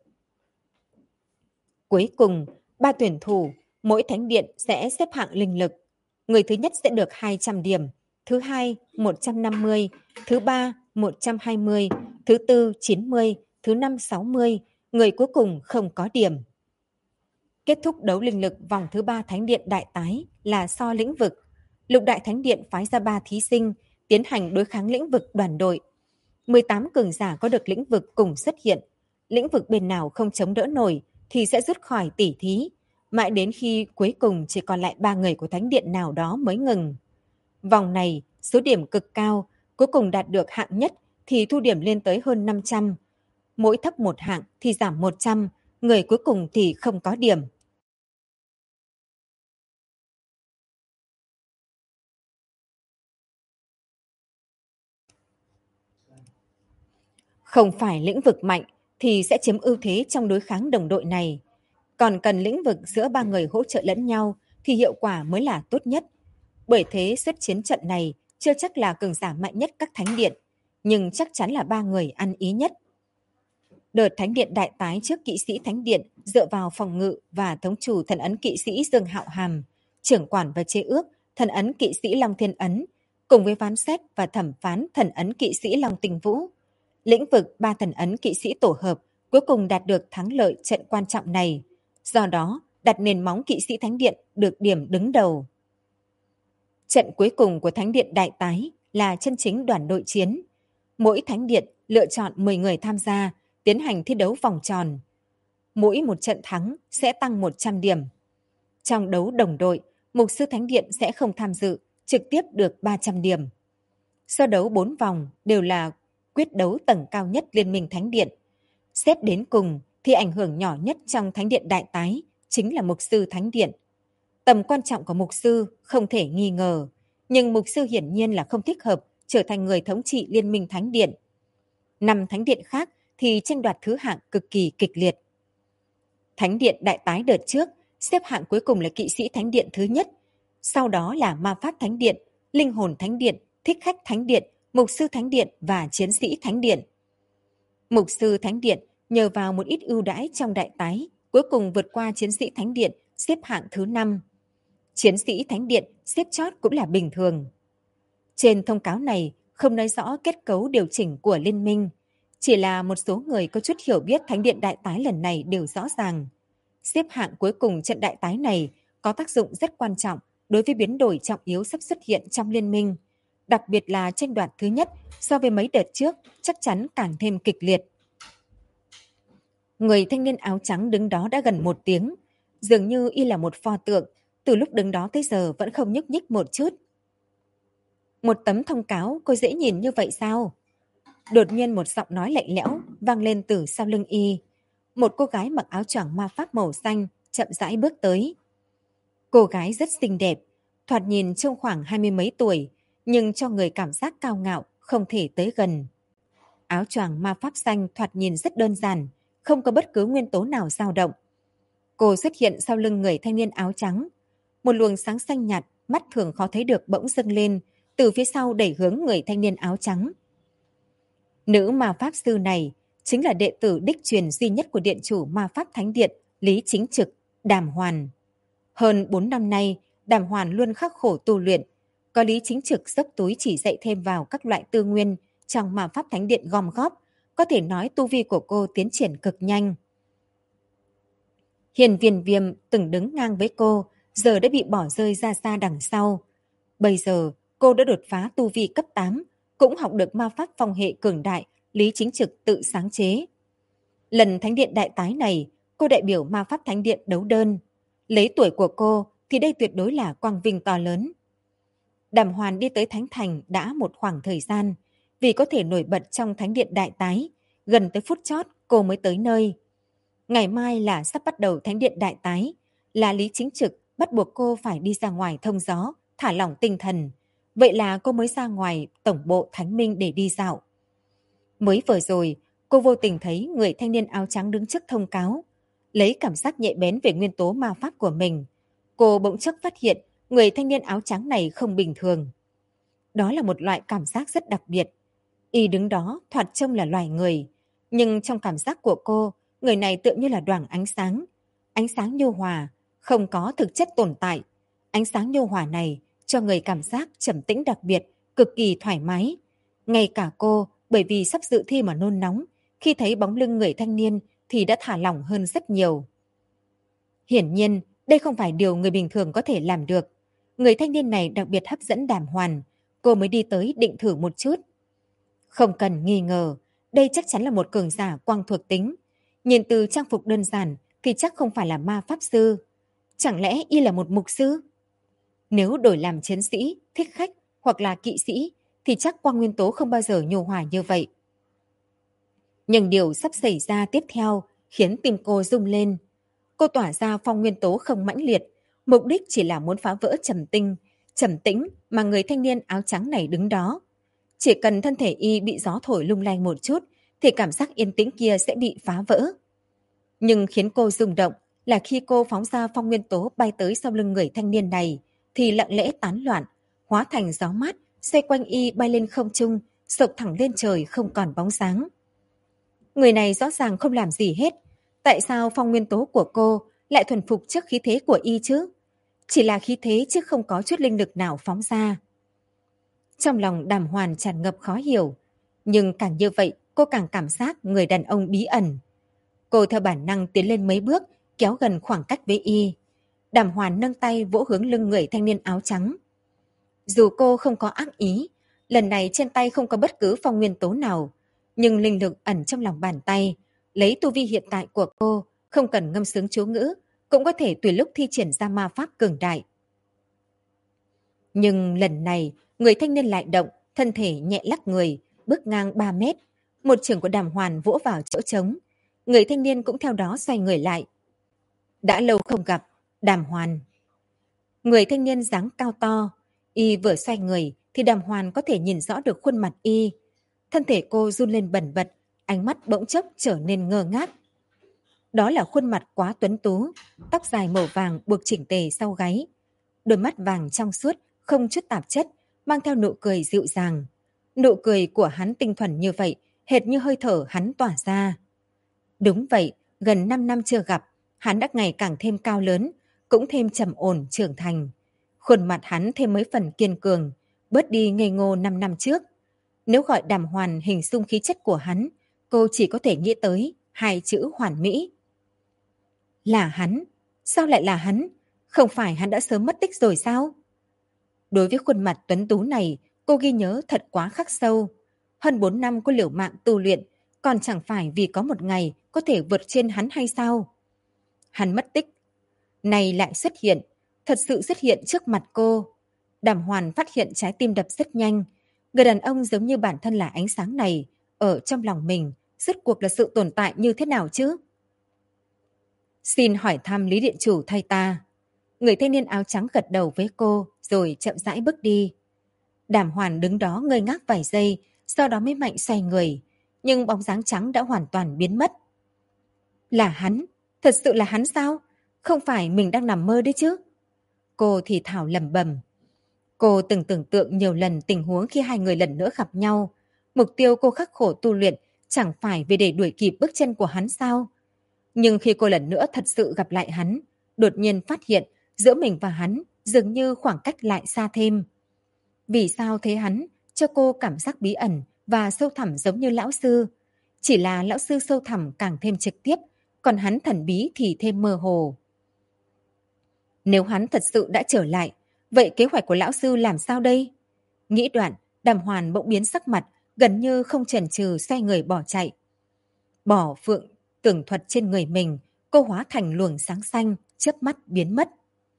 Cuối cùng, 3 tuyển thủ, mỗi thánh điện sẽ xếp hạng linh lực. Người thứ nhất sẽ được 200 điểm, thứ hai 150, thứ ba 120, thứ tư 90, thứ năm 60, người cuối cùng không có điểm. Kết thúc đấu linh lực vòng thứ 3 Thánh điện đại tái là so lĩnh vực. Lục đại thánh điện phái ra 3 thí sinh tiến hành đối kháng lĩnh vực đoàn đội. 18 cường giả có được lĩnh vực cùng xuất hiện. Lĩnh vực bên nào không chống đỡ nổi thì sẽ rút khỏi tỉ thí, mãi đến khi cuối cùng chỉ còn lại 3 người của thánh điện nào đó mới ngừng. Vòng này, số điểm cực cao, cuối cùng đạt được hạng nhất thì thu điểm lên tới hơn 500. Mỗi thấp một hạng thì giảm 100, người cuối cùng thì không có điểm. Không phải lĩnh vực mạnh thì sẽ chiếm ưu thế trong đối kháng đồng đội này. Còn cần lĩnh vực giữa 3 người hỗ trợ lẫn nhau thì hiệu quả mới là tốt nhất. Bởi thế xuất chiến trận này chưa chắc là cường giả mạnh nhất các thánh điện, nhưng chắc chắn là 3 người ăn ý nhất. Đợt thánh điện đại tái trước kỵ sĩ thánh điện dựa vào phòng ngự và thống chủ thần ấn kỵ sĩ Dương Hạo Hàm, trưởng quản và chế ước thần ấn kỵ sĩ Long Thiên Ấn, cùng với phán xét và thẩm phán thần ấn kỵ sĩ Long Tinh Vũ. Lĩnh vực 3 thần ấn kỵ sĩ tổ hợp cuối cùng đạt được thắng lợi trận quan trọng này. Do đó, đặt nền móng kỵ sĩ thánh điện được điểm đứng đầu. Trận cuối cùng của thánh điện đại tái là chân chính đoàn đội chiến. Mỗi thánh điện lựa chọn 10 người tham gia, tiến hành thi đấu vòng tròn. Mỗi một trận thắng sẽ tăng 100 điểm. Trong đấu đồng đội, mục sư thánh điện sẽ không tham dự, trực tiếp được 300 điểm. So đấu 4 vòng đều là quyết đấu tầng cao nhất Liên minh Thánh điện. Xét đến cùng thì ảnh hưởng nhỏ nhất trong Thánh điện đại tái chính là mục sư Thánh điện. Tầm quan trọng của mục sư không thể nghi ngờ, nhưng mục sư hiển nhiên là không thích hợp trở thành người thống trị Liên minh Thánh điện. 5 thánh điện khác thì tranh đoạt thứ hạng cực kỳ kịch liệt. Thánh điện đại tái đợt trước, xếp hạng cuối cùng là kỵ sĩ thánh điện thứ nhất, sau đó là ma pháp thánh điện, linh hồn thánh điện, thích khách thánh điện, mục sư thánh điện và chiến sĩ thánh điện. Mục sư thánh điện nhờ vào một ít ưu đãi trong đại tái, cuối cùng vượt qua chiến sĩ thánh điện, xếp hạng thứ 5. Chiến sĩ thánh điện xếp chót cũng là bình thường. Trên thông cáo này không nói rõ kết cấu điều chỉnh của liên minh, chỉ là một số người có chút hiểu biết thánh điện đại tái lần này đều rõ ràng. Xếp hạng cuối cùng trận đại tái này có tác dụng rất quan trọng đối với biến đổi trọng yếu sắp xuất hiện trong liên minh, đặc biệt là tranh đoạt thứ nhất so với mấy đợt trước chắc chắn càng thêm kịch liệt. Người thanh niên áo trắng đứng đó đã gần 1 tiếng, dường như y là một pho tượng, từ lúc đứng đó tới giờ vẫn không nhúc nhích một chút. Một tấm thông cáo cô dễ nhìn như vậy sao? Đột nhiên một giọng nói lạnh lẽo vang lên từ sau lưng y. Một cô gái mặc áo choàng ma pháp màu xanh chậm rãi bước tới. Cô gái rất xinh đẹp, thoạt nhìn trông khoảng 20 mấy tuổi, nhưng cho người cảm giác cao ngạo, không thể tới gần. Áo choàng ma pháp xanh thoạt nhìn rất đơn giản, không có bất cứ nguyên tố nào dao động. Cô xuất hiện sau lưng người thanh niên áo trắng. Một luồng sáng xanh nhạt, mắt thường khó thấy được bỗng dâng lên, từ phía sau đẩy hướng người thanh niên áo trắng. Nữ ma pháp sư này chính là đệ tử đích truyền duy nhất của điện chủ ma pháp thánh điện Lý Chính Trực, Đàm Hoàn. Hơn 4 năm nay, Đàm Hoàn luôn khắc khổ tu luyện, có Lý Chính Trực dốc túi chỉ dạy thêm vào các loại tư nguyên trong ma pháp thánh điện gom góp, có thể nói tu vi của cô tiến triển cực nhanh. Hiền Viên Viêm từng đứng ngang với cô, giờ đã bị bỏ rơi ra xa đằng sau. Bây giờ, cô đã đột phá tu vi cấp 8, cũng học được ma pháp phong hệ cường đại Lý Chính Trực tự sáng chế. Lần thánh điện đại tái này, cô đại biểu ma pháp thánh điện đấu đơn. Lấy tuổi của cô thì đây tuyệt đối là quang vinh to lớn. Đàm Hoàn đi tới Thánh Thành đã một khoảng thời gian, vì có thể nổi bật trong thánh điện đại tái, gần tới phút chót cô mới tới nơi. Ngày mai là sắp bắt đầu thánh điện đại tái, là lý chính trực bắt buộc cô phải đi ra ngoài thông gió, thả lỏng tinh thần. Vậy là cô mới ra ngoài tổng bộ Thánh Minh để đi dạo. Mới vừa rồi, cô vô tình thấy người thanh niên áo trắng đứng trước thông cáo. Lấy cảm giác nhạy bén về nguyên tố ma pháp của mình, cô bỗng chốc phát hiện người thanh niên áo trắng này không bình thường. Đó là một loại cảm giác rất đặc biệt. Y đứng đó thoạt trông là loài người, nhưng trong cảm giác của cô, người này tựa như là đoảng ánh sáng nhu hòa, không có thực chất tồn tại. Ánh sáng nhu hòa này cho người cảm giác trầm tĩnh đặc biệt, cực kỳ thoải mái. Ngay cả cô, bởi vì sắp dự thi mà nôn nóng, khi thấy bóng lưng người thanh niên thì đã thả lỏng hơn rất nhiều. Hiển nhiên, đây không phải điều người bình thường có thể làm được. Người thanh niên này đặc biệt hấp dẫn Đàm Hoàn, cô mới đi tới định thử một chút. Không cần nghi ngờ, đây chắc chắn là một cường giả quang thuộc tính. Nhìn từ trang phục đơn giản thì chắc không phải là ma pháp sư. Chẳng lẽ y là một mục sư? Nếu đổi làm chiến sĩ, thích khách hoặc là kỵ sĩ thì chắc quang nguyên tố không bao giờ nhu hòa như vậy. Nhưng điều sắp xảy ra tiếp theo khiến tim cô rung lên. Cô tỏa ra phong nguyên tố không mãnh liệt, mục đích chỉ là muốn phá vỡ trầm tĩnh mà người thanh niên áo trắng này đứng đó. Chỉ cần thân thể y bị gió thổi lung lay một chút thì cảm giác yên tĩnh kia sẽ bị phá vỡ. Nhưng khiến cô rung động là khi cô phóng ra phong nguyên tố bay tới sau lưng người thanh niên này thì lặng lẽ tán loạn, hóa thành gió mát, xoay quanh y bay lên không trung, sộc thẳng lên trời không còn bóng dáng. Người này rõ ràng không làm gì hết. Tại sao phong nguyên tố của cô lại thuần phục trước khí thế của y chứ? Chỉ là khí thế chứ không có chút linh lực nào phóng ra. Trong lòng Đàm Hoàn tràn ngập khó hiểu. Nhưng càng như vậy, cô càng cảm giác người đàn ông bí ẩn. Cô theo bản năng tiến lên mấy bước, kéo gần khoảng cách với y. Đàm Hoàn nâng tay vỗ hướng lưng người thanh niên áo trắng. Dù cô không có ác ý, lần này trên tay không có bất cứ phong nguyên tố nào, nhưng linh lực ẩn trong lòng bàn tay, lấy tu vi hiện tại của cô, không cần ngâm sướng chú ngữ, cũng có thể tùy lúc thi triển ra ma pháp cường đại. Nhưng lần này, người thanh niên lại động, thân thể nhẹ lắc người, bước ngang 3 mét. Một chưởng của Đàm Hoàn vỗ vào chỗ trống. Người thanh niên cũng theo đó xoay người lại. Đã lâu không gặp, Đàm Hoàn. Người thanh niên dáng cao to, y vừa xoay người thì Đàm Hoàn có thể nhìn rõ được khuôn mặt y. Thân thể cô run lên bần bật, ánh mắt bỗng chốc trở nên ngơ ngác. Đó là khuôn mặt quá tuấn tú, tóc dài màu vàng buộc chỉnh tề sau gáy. Đôi mắt vàng trong suốt, không chút tạp chất, mang theo nụ cười dịu dàng. Nụ cười của hắn tinh thuần như vậy, hệt như hơi thở hắn tỏa ra. Đúng vậy, gần 5 năm chưa gặp, hắn đã ngày càng thêm cao lớn, cũng thêm trầm ổn trưởng thành. Khuôn mặt hắn thêm mấy phần kiên cường, bớt đi ngây ngô 5 năm trước. Nếu gọi Đàm Hoàn hình dung khí chất của hắn, cô chỉ có thể nghĩ tới hai chữ hoàn mỹ. Là hắn? Sao lại là hắn? Không phải hắn đã sớm mất tích rồi sao? Đối với khuôn mặt tuấn tú này, cô ghi nhớ thật quá khắc sâu. Hơn 4 năm cô liều mạng tu luyện, còn chẳng phải vì có một ngày có thể vượt trên hắn hay sao? Hắn mất tích, này lại xuất hiện, thật sự xuất hiện trước mặt cô. Đàm Hoàn phát hiện trái tim đập rất nhanh. Người đàn ông giống như bản thân là ánh sáng này, ở trong lòng mình, rốt cuộc là sự tồn tại như thế nào chứ? Xin hỏi thăm Lý Điện Chủ thay ta. Người thanh niên áo trắng gật đầu với cô, rồi chậm rãi bước đi. Đàm Hoàn đứng đó ngây ngác vài giây, sau đó mới mạnh xoay người. Nhưng bóng dáng trắng đã hoàn toàn biến mất. Là hắn? Thật sự là hắn sao? Không phải mình đang nằm mơ đấy chứ? Cô thì thào lẩm bẩm. Cô từng tưởng tượng nhiều lần tình huống khi hai người lần nữa gặp nhau. Mục tiêu cô khắc khổ tu luyện chẳng phải vì để đuổi kịp bước chân của hắn sao? Nhưng khi cô lần nữa thật sự gặp lại hắn, đột nhiên phát hiện giữa mình và hắn dường như khoảng cách lại xa thêm. Vì sao thế hắn cho cô cảm giác bí ẩn và sâu thẳm giống như lão sư? Chỉ là lão sư sâu thẳm càng thêm trực tiếp, còn hắn thần bí thì thêm mơ hồ. Nếu hắn thật sự đã trở lại, vậy kế hoạch của lão sư làm sao đây? Nghĩ đoạn, Đàm Hoàn bỗng biến sắc mặt, gần như không chần chừ xoay người bỏ chạy. Bỏ Phượng tường thuật trên người mình, cô hóa thành luồng sáng xanh, chớp mắt biến mất.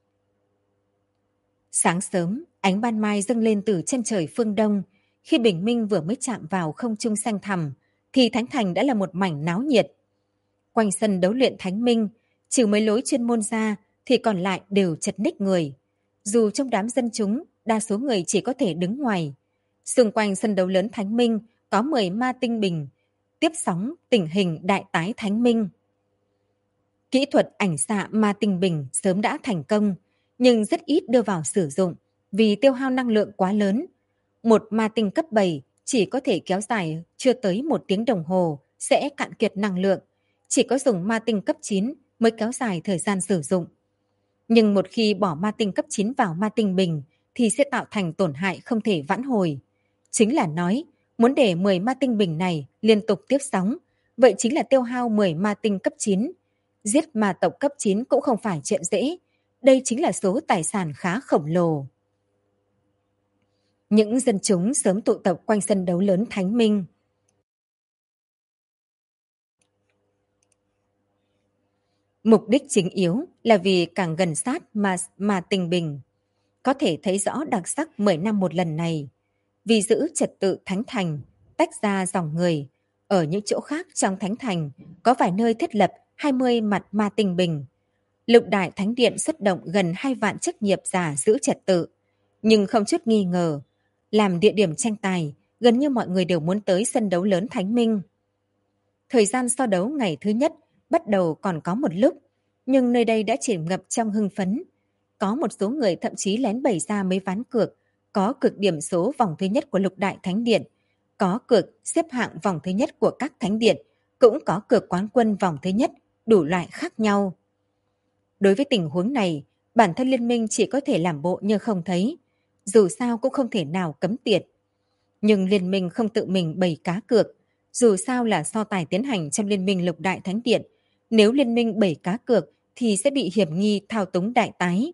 Sáng sớm, ánh ban mai dâng lên từ chân trời phương đông. Khi bình minh vừa mới chạm vào không trung xanh thẳm, thì Thánh Thành đã là một mảnh náo nhiệt. Quanh sân đấu luyện Thánh Minh, trừ mấy lối chuyên môn ra, thì còn lại đều chật ních người. Dù trong đám dân chúng, đa số người chỉ có thể đứng ngoài. Xung quanh sân đấu lớn Thánh Minh có 10 ma tinh bình, tiếp sóng tình hình đại tái Thánh Minh. Kỹ thuật ảnh xạ ma tinh bình sớm đã thành công, nhưng rất ít đưa vào sử dụng vì tiêu hao năng lượng quá lớn. Một ma tinh cấp 7 chỉ có thể kéo dài chưa tới 1 tiếng đồng hồ sẽ cạn kiệt năng lượng. Chỉ có dùng ma tinh cấp 9 mới kéo dài thời gian sử dụng. Nhưng một khi bỏ ma tinh cấp 9 vào ma tinh bình thì sẽ tạo thành tổn hại không thể vãn hồi. Chính là nói, muốn để 10 ma tinh bình này liên tục tiếp sóng, vậy chính là tiêu hao 10 ma tinh cấp 9. Giết ma tộc cấp 9 cũng không phải chuyện dễ. Đây chính là số tài sản khá khổng lồ. Những dân chúng sớm tụ tập quanh sân đấu lớn Thánh Minh. Mục đích chính yếu là vì càng gần sát mà tình bình. Có thể thấy rõ đặc sắc 10 năm một lần này. Vì giữ trật tự Thánh Thành, tách ra dòng người. Ở những chỗ khác trong Thánh Thành có vài nơi thiết lập 20 mặt ma tinh bình. Lục Đại Thánh Điện xuất động gần 2 vạn chức nghiệp giả giữ trật tự. Nhưng không chút nghi ngờ, làm địa điểm tranh tài, gần như mọi người đều muốn tới sân đấu lớn Thánh Minh. Thời gian so đấu ngày thứ nhất bắt đầu còn có một lúc, nhưng nơi đây đã chìm ngập trong hưng phấn. Có một số người thậm chí lén bày ra mấy ván cược, có cược điểm số vòng thứ nhất của Lục Đại Thánh Điện, có cược xếp hạng vòng thứ nhất của các thánh điện, cũng có cược quán quân vòng thứ nhất, đủ loại khác nhau. Đối với tình huống này, bản thân liên minh chỉ có thể làm bộ như không thấy, dù sao cũng không thể nào cấm tiệt. Nhưng liên minh không tự mình bày cá cược, dù sao là so tài tiến hành trong liên minh Lục Đại Thánh Điện. Nếu liên minh bày cá cược thì sẽ bị hiểm nghi thao túng đại tái.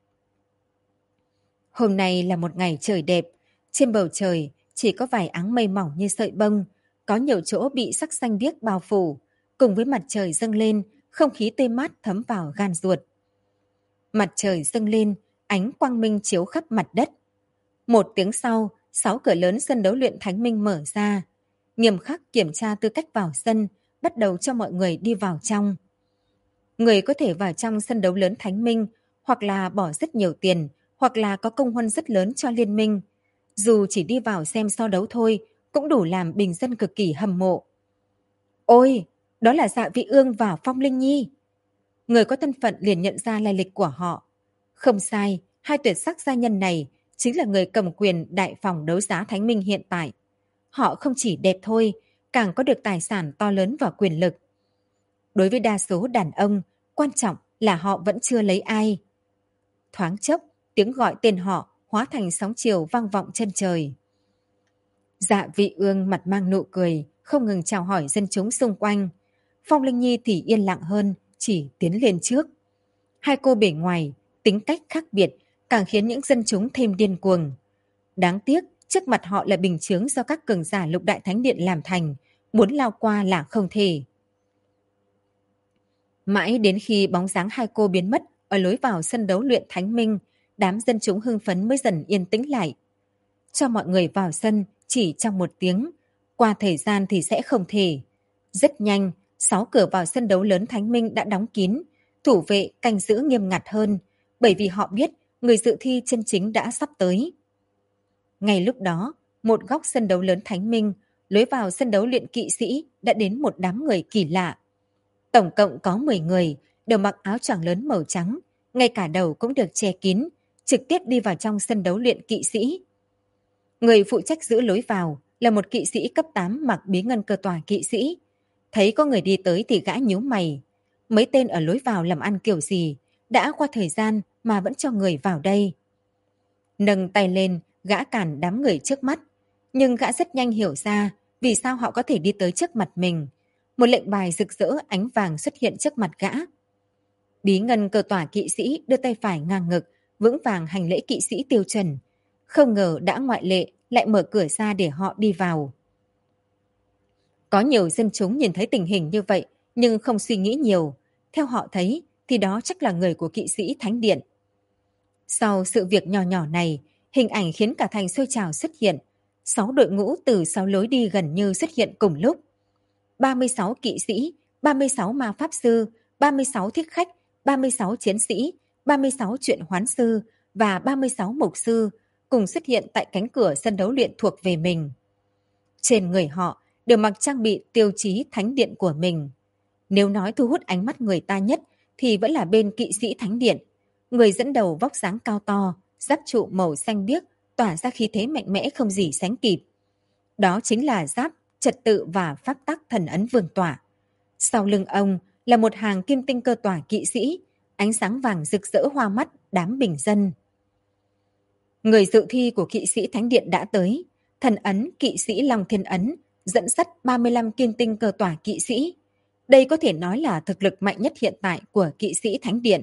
Hôm nay là một ngày trời đẹp, trên bầu trời chỉ có vài áng mây mỏng như sợi bông, có nhiều chỗ bị sắc xanh biếc bao phủ, cùng với mặt trời dâng lên, không khí tươi mát thấm vào gan ruột. Mặt trời dâng lên, ánh quang minh chiếu khắp mặt đất. 1 tiếng sau, 6 cửa lớn sân đấu luyện Thánh Minh mở ra. Nghiêm khắc kiểm tra tư cách vào sân, bắt đầu cho mọi người đi vào trong. Người có thể vào trong sân đấu lớn Thánh Minh, hoặc là bỏ rất nhiều tiền, hoặc là có công huân rất lớn cho liên minh. Dù chỉ đi vào xem so đấu thôi, cũng đủ làm bình dân cực kỳ hâm mộ. Ôi, đó là Dạ Vị Ương và Phong Linh Nhi. Người có thân phận liền nhận ra lai lịch của họ. Không sai, 2 tuyệt sắc gia nhân này chính là người cầm quyền đại phòng đấu giá Thánh Minh hiện tại. Họ không chỉ đẹp thôi, càng có được tài sản to lớn và quyền lực. Đối với đa số đàn ông, quan trọng là họ vẫn chưa lấy ai. Thoáng chốc, tiếng gọi tên họ hóa thành sóng chiều vang vọng chân trời. Dạ Vị Ương mặt mang nụ cười, không ngừng chào hỏi dân chúng xung quanh. Phong Linh Nhi thì yên lặng hơn, chỉ tiến lên trước. 2 cô bề ngoài, tính cách khác biệt, càng khiến những dân chúng thêm điên cuồng. Đáng tiếc, trước mặt họ là bình chướng do các cường giả Lục Đại Thánh Điện làm thành, muốn lao qua là không thể. Mãi đến khi bóng dáng 2 cô biến mất ở lối vào sân đấu luyện Thánh Minh, đám dân chúng hưng phấn mới dần yên tĩnh lại. Cho mọi người vào sân chỉ trong 1 tiếng, qua thời gian thì sẽ không thể. Rất nhanh, 6 cửa vào sân đấu lớn Thánh Minh đã đóng kín, thủ vệ canh giữ nghiêm ngặt hơn, bởi vì họ biết người dự thi chân chính đã sắp tới. Ngay lúc đó, một góc sân đấu lớn Thánh Minh, lối vào sân đấu luyện kỵ sĩ đã đến một đám người kỳ lạ. Tổng cộng có 10 người, đều mặc áo choàng lớn màu trắng, ngay cả đầu cũng được che kín, trực tiếp đi vào trong sân đấu luyện kỵ sĩ. Người phụ trách giữ lối vào là một kỵ sĩ cấp 8 mặc bí ngân cơ tòa kỵ sĩ. Thấy có người đi tới thì gã nhíu mày. Mấy tên ở lối vào làm ăn kiểu gì, đã qua thời gian mà vẫn cho người vào đây. Nâng tay lên, gã cản đám người trước mắt. Nhưng gã rất nhanh hiểu ra vì sao họ có thể đi tới trước mặt mình. Một lệnh bài rực rỡ ánh vàng xuất hiện trước mặt gã. Bí ngân cơ tòa kỵ sĩ đưa tay phải ngang ngực, vững vàng hành lễ kỵ sĩ tiêu chuẩn. Không ngờ đã ngoại lệ lại mở cửa ra để họ đi vào. Có nhiều dân chúng nhìn thấy tình hình như vậy, nhưng không suy nghĩ nhiều. Theo họ thấy thì đó chắc là người của kỵ sĩ thánh điện. Sau sự việc nhỏ nhỏ này, hình ảnh khiến cả thành sôi trào xuất hiện. 6 đội ngũ từ 6 lối đi gần như xuất hiện cùng lúc. 36 kỵ sĩ, 36 ma pháp sư, 36 thích khách, 36 chiến sĩ, 36 truyện hoán sư và 36 mục sư cùng xuất hiện tại cánh cửa sân đấu luyện thuộc về mình. Trên người họ đều mặc trang bị tiêu chí thánh điện của mình. Nếu nói thu hút ánh mắt người ta nhất thì vẫn là bên kỵ sĩ thánh điện. Người dẫn đầu vóc dáng cao to, giáp trụ màu xanh biếc, tỏa ra khí thế mạnh mẽ không gì sánh kịp. Đó chính là giáp trật tự và pháp tắc thần ấn vương tỏa. Sau lưng ông là một hàng kim tinh cơ tỏa kỵ sĩ, ánh sáng vàng rực rỡ hoa mắt đám bình dân. Người dự thi của kỵ sĩ thánh điện đã tới. Thần ấn kỵ sĩ Long Thiên Ấn dẫn dắt 35 kim tinh cơ tỏa kỵ sĩ. Đây có thể nói là thực lực mạnh nhất hiện tại của kỵ sĩ thánh điện.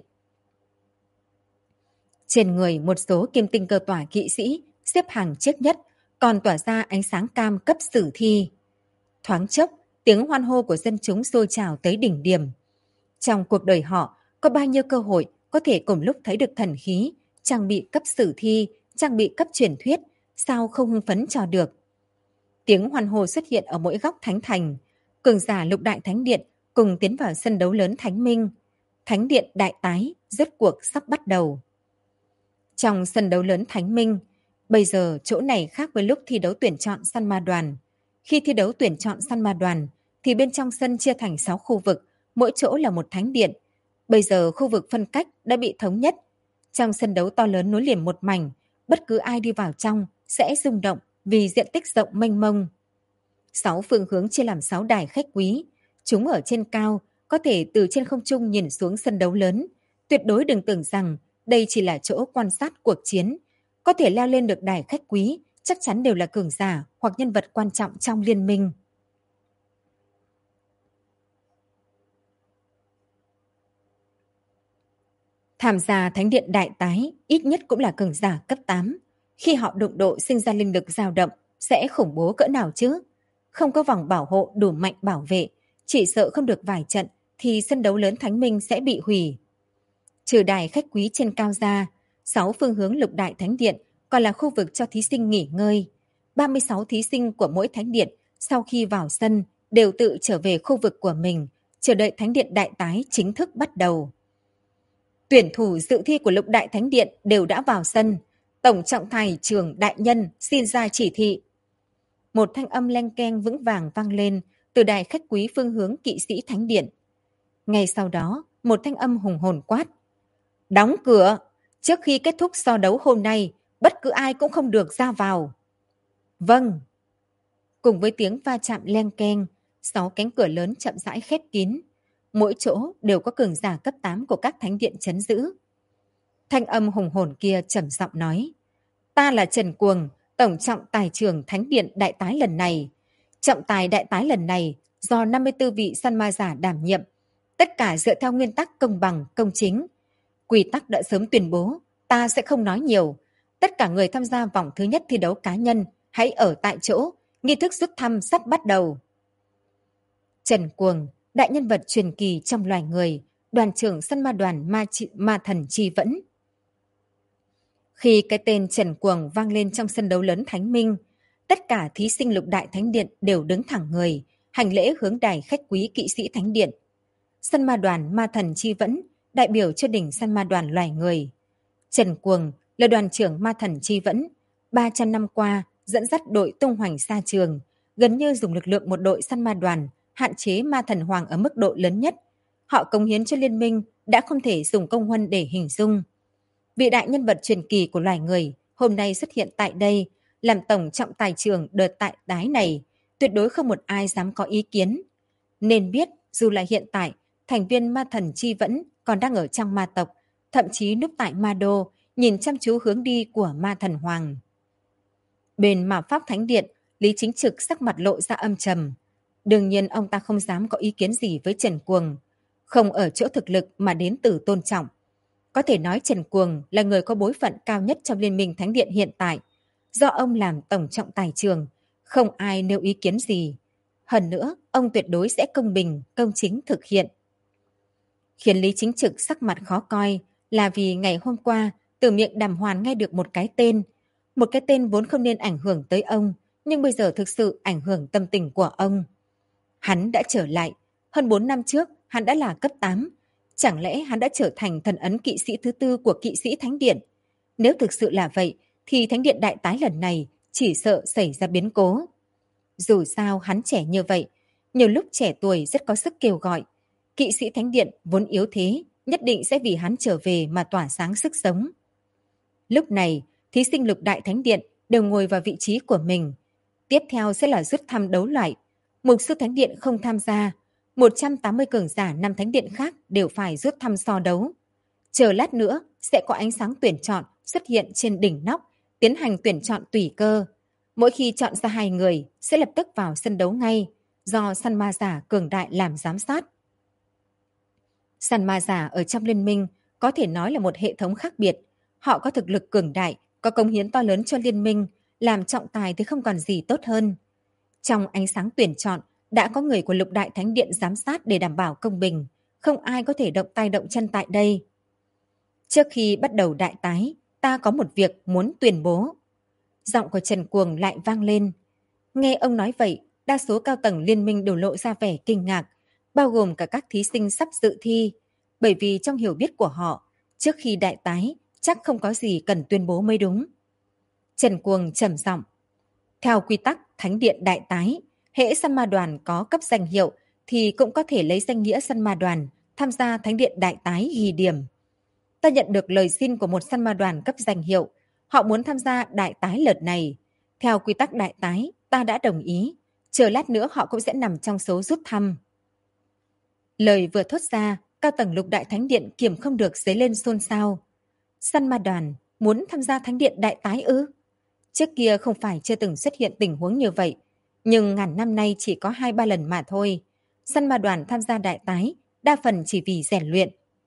Trên người một số kim tinh cơ tỏa kỵ sĩ xếp hàng trước nhất, còn tỏa ra ánh sáng cam cấp sử thi. Thoáng chốc, tiếng hoan hô của dân chúng sôi trào tới đỉnh điểm. Trong cuộc đời họ, có bao nhiêu cơ hội có thể cùng lúc thấy được thần khí, trang bị cấp sử thi, trang bị cấp truyền thuyết, sao không hưng phấn cho được. Tiếng hoan hô xuất hiện ở mỗi góc thánh thành. Cường giả lục đại thánh điện cùng tiến vào sân đấu lớn thánh minh. Thánh điện đại tái, rốt cuộc sắp bắt đầu. Trong sân đấu lớn thánh minh, bây giờ chỗ này khác với lúc thi đấu tuyển chọn săn ma đoàn. Khi thi đấu tuyển chọn săn ma đoàn, thì bên trong sân chia thành 6 khu vực, mỗi chỗ là một thánh điện. Bây giờ khu vực phân cách đã bị thống nhất. Trong sân đấu to lớn nối liền một mảnh, bất cứ ai đi vào trong sẽ rung động vì diện tích rộng mênh mông. 6 phương hướng chia làm 6 đài khách quý. Chúng ở trên cao, có thể từ trên không trung nhìn xuống sân đấu lớn. Tuyệt đối đừng tưởng rằng đây chỉ là chỗ quan sát cuộc chiến. Có thể leo lên được đài khách quý, chắc chắn đều là cường giả hoặc nhân vật quan trọng trong liên minh. Tham gia thánh điện đại tái, ít nhất cũng là cường giả cấp 8. Khi họ đụng độ sinh ra linh lực dao động, sẽ khủng bố cỡ nào chứ? Không có vòng bảo hộ đủ mạnh bảo vệ, chỉ sợ không được vài trận thì sân đấu lớn thánh minh sẽ bị hủy. Trừ đài khách quý trên cao ra, 6 phương hướng lục đại thánh điện còn là khu vực cho thí sinh nghỉ ngơi. 36 thí sinh của mỗi thánh điện sau khi vào sân đều tự trở về khu vực của mình, chờ đợi thánh điện đại tái chính thức bắt đầu. Tuyển thủ dự thi của lục đại thánh điện đều đã vào sân. Tổng trọng tài trường đại nhân xin ra chỉ thị. Một thanh âm leng keng vững vàng vang lên từ đài khách quý phương hướng kỵ sĩ thánh điện. Ngay sau đó, một thanh âm hùng hồn quát. Đóng cửa! Trước khi kết thúc so đấu hôm nay, bất cứ ai cũng không được ra vào. Vâng! Cùng với tiếng va chạm leng keng, 6 cánh cửa lớn chậm rãi khép kín. Mỗi chỗ đều có cường giả cấp 8 của các thánh điện trấn giữ. Thanh âm hùng hồn kia trầm giọng nói. Ta là Trần Cuồng, tổng trọng tài trưởng thánh điện đại tái lần này. Trọng tài đại tái lần này do 54 vị săn ma giả đảm nhiệm. Tất cả dựa theo nguyên tắc công bằng, công chính. Quy tắc đã sớm tuyên bố, ta sẽ không nói nhiều. Tất cả người tham gia vòng thứ nhất thi đấu cá nhân, hãy ở tại chỗ, nghi thức rút thăm sắp bắt đầu. Trần Cuồng, đại nhân vật truyền kỳ trong loài người, đoàn trưởng săn ma đoàn ma thần Chi Vẫn. Khi cái tên Trần Cuồng vang lên trong sân đấu lớn Thánh Minh, tất cả thí sinh lục đại thánh điện đều đứng thẳng người, hành lễ hướng đài khách quý kỵ sĩ thánh điện. Săn ma đoàn ma thần Chi Vẫn, đại biểu cho đỉnh săn ma đoàn loài người. Trần Cuồng là đoàn trưởng ma thần Chi Vẫn, 300 năm qua dẫn dắt đội tung hoành xa trường, gần như dùng lực lượng một đội săn ma đoàn, hạn chế ma thần hoàng ở mức độ lớn nhất. Họ cống hiến cho liên minh đã không thể dùng công huân để hình dung. Vị đại nhân vật truyền kỳ của loài người hôm nay xuất hiện tại đây, làm tổng trọng tài trưởng đợt tại tái này, tuyệt đối không một ai dám có ý kiến. Nên biết, dù là hiện tại, thành viên ma thần Chi Vẫn còn đang ở trong ma tộc, thậm chí núp tại ma đô, nhìn chăm chú hướng đi của ma thần hoàng. Bên ma pháp thánh điện, Lý Chính Trực sắc mặt lộ ra âm trầm. Đương nhiên ông ta không dám có ý kiến gì với Trần Cuồng, không ở chỗ thực lực mà đến từ tôn trọng. Có thể nói Trần Cuồng là người có bối phận cao nhất trong Liên minh Thánh điện hiện tại. Do ông làm tổng trọng tài trường, không ai nêu ý kiến gì. Hơn nữa, ông tuyệt đối sẽ công bình, công chính thực hiện. Khiến Lý Chính Trực sắc mặt khó coi là vì ngày hôm qua từ miệng Đàm Hoàn nghe được một cái tên. Một cái tên vốn không nên ảnh hưởng tới ông, nhưng bây giờ thực sự ảnh hưởng tâm tình của ông. Hắn đã trở lại. Hơn 4 năm trước, hắn đã là cấp 8. Chẳng lẽ hắn đã trở thành thần ấn kỵ sĩ thứ 4 của kỵ sĩ Thánh Điện? Nếu thực sự là vậy, thì Thánh Điện đại tái lần này chỉ sợ xảy ra biến cố. Dù sao hắn trẻ như vậy, nhiều lúc trẻ tuổi rất có sức kêu gọi. Kỵ sĩ Thánh Điện vốn yếu thế, nhất định sẽ vì hắn trở về mà tỏa sáng sức sống. Lúc này, thí sinh lục đại Thánh Điện đều ngồi vào vị trí của mình. Tiếp theo sẽ là rút thăm đấu loại. Mục sư Thánh Điện không tham gia. 180 cường giả 5 Thánh Điện khác đều phải rút thăm so đấu. Chờ lát nữa sẽ có ánh sáng tuyển chọn xuất hiện trên đỉnh nóc, tiến hành tuyển chọn tùy cơ. Mỗi khi chọn ra 2 người sẽ lập tức vào sân đấu ngay, do săn ma giả cường đại làm giám sát. Săn ma giả ở trong liên minh có thể nói là một hệ thống khác biệt. Họ có thực lực cường đại, có cống hiến to lớn cho liên minh, làm trọng tài thì không còn gì tốt hơn. Trong ánh sáng tuyển chọn, đã có người của Lục Đại Thánh Điện giám sát để đảm bảo công bình. Không ai có thể động tay động chân tại đây. Trước khi bắt đầu đại tái, ta có một việc muốn tuyên bố. Giọng của Trần Cuồng lại vang lên. Nghe ông nói vậy, đa số cao tầng liên minh đều lộ ra vẻ kinh ngạc, bao gồm cả các thí sinh sắp dự thi. Bởi vì trong hiểu biết của họ, trước khi đại tái, chắc không có gì cần tuyên bố mới đúng. Trần Cuồng trầm giọng. Theo quy tắc Thánh Điện đại tái, hễ săn ma đoàn có cấp danh hiệu thì cũng có thể lấy danh nghĩa săn ma đoàn tham gia Thánh Điện đại tái ghi điểm. Ta nhận được lời xin của một săn ma đoàn cấp danh hiệu. Họ muốn tham gia đại tái lần này. Theo quy tắc đại tái, ta đã đồng ý. Chờ lát nữa họ cũng sẽ nằm trong số rút thăm. Lời vừa thốt ra, cao tầng Lục Đại Thánh Điện kiềm không được dấy lên xôn xao. Săn ma đoàn muốn tham gia Thánh Điện đại tái ư? Trước kia không phải chưa từng xuất hiện tình huống như vậy, nhưng ngàn năm nay chỉ có 2-3 lần mà thôi. Săn ma đoàn tham gia đại tái, đa phần chỉ vì rèn luyện.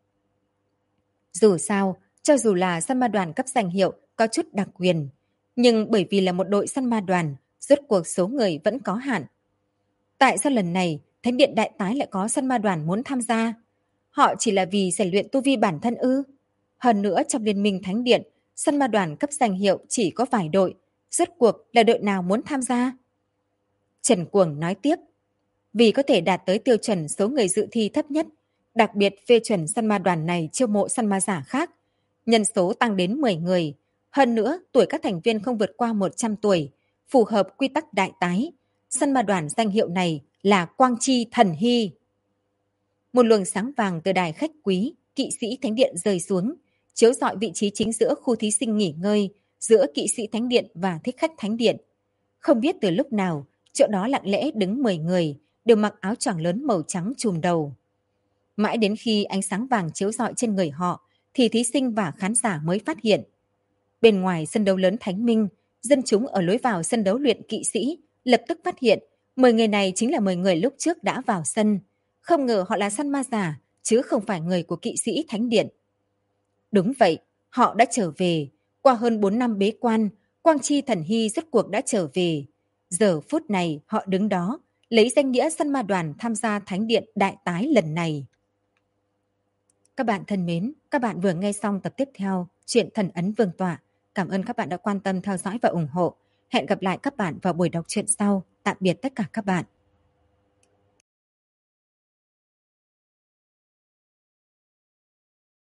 Dù sao, cho dù là săn ma đoàn cấp danh hiệu có chút đặc quyền, nhưng bởi vì là một đội săn ma đoàn, rốt cuộc số người vẫn có hạn. Tại sao lần này Thánh Điện đại tái lại có săn ma đoàn muốn tham gia? Họ chỉ là vì rèn luyện tu vi bản thân ư? Hơn nữa trong liên minh Thánh Điện, săn ma đoàn cấp danh hiệu chỉ có vài đội, rốt cuộc là đội nào muốn tham gia? Trần Cuồng nói tiếp, vì có thể đạt tới tiêu chuẩn số người dự thi thấp nhất, đặc biệt phê chuẩn săn ma đoàn này chiêu mộ săn ma giả khác, nhân số tăng đến 10 người. Hơn nữa, tuổi các thành viên không vượt qua 100 tuổi, phù hợp quy tắc đại tái. Săn ma đoàn danh hiệu này là Quang Chi Thần Hy. Một luồng sáng vàng từ đài khách quý, kỵ sĩ Thánh Điện rơi xuống, chiếu rọi vị trí chính giữa khu thí sinh nghỉ ngơi, giữa kỵ sĩ Thánh Điện và thích khách Thánh Điện. Không biết từ lúc nào, chỗ đó lặng lẽ đứng 10 người, đều mặc áo choàng lớn màu trắng trùm đầu. Mãi đến khi ánh sáng vàng chiếu rọi trên người họ, thì thí sinh và khán giả mới phát hiện. Bên ngoài sân đấu lớn Thánh Minh, dân chúng ở lối vào sân đấu luyện kỵ sĩ lập tức phát hiện 10 người này chính là 10 người lúc trước đã vào sân. Không ngờ họ là săn ma giả, chứ không phải người của kỵ sĩ Thánh Điện. Đúng vậy, họ đã trở về. Qua hơn 4 năm bế quan, Quang Chi Thần Hy rốt cuộc đã trở về. Giờ phút này họ đứng đó, lấy danh nghĩa săn ma đoàn tham gia Thánh Điện đại tái lần này. Các bạn thân mến, các bạn vừa nghe xong tập tiếp theo chuyện Thần Ấn Vương Tọa. Cảm ơn các bạn đã quan tâm theo dõi và ủng hộ. Hẹn gặp lại các bạn vào buổi đọc truyện sau. Tạm biệt tất cả các bạn.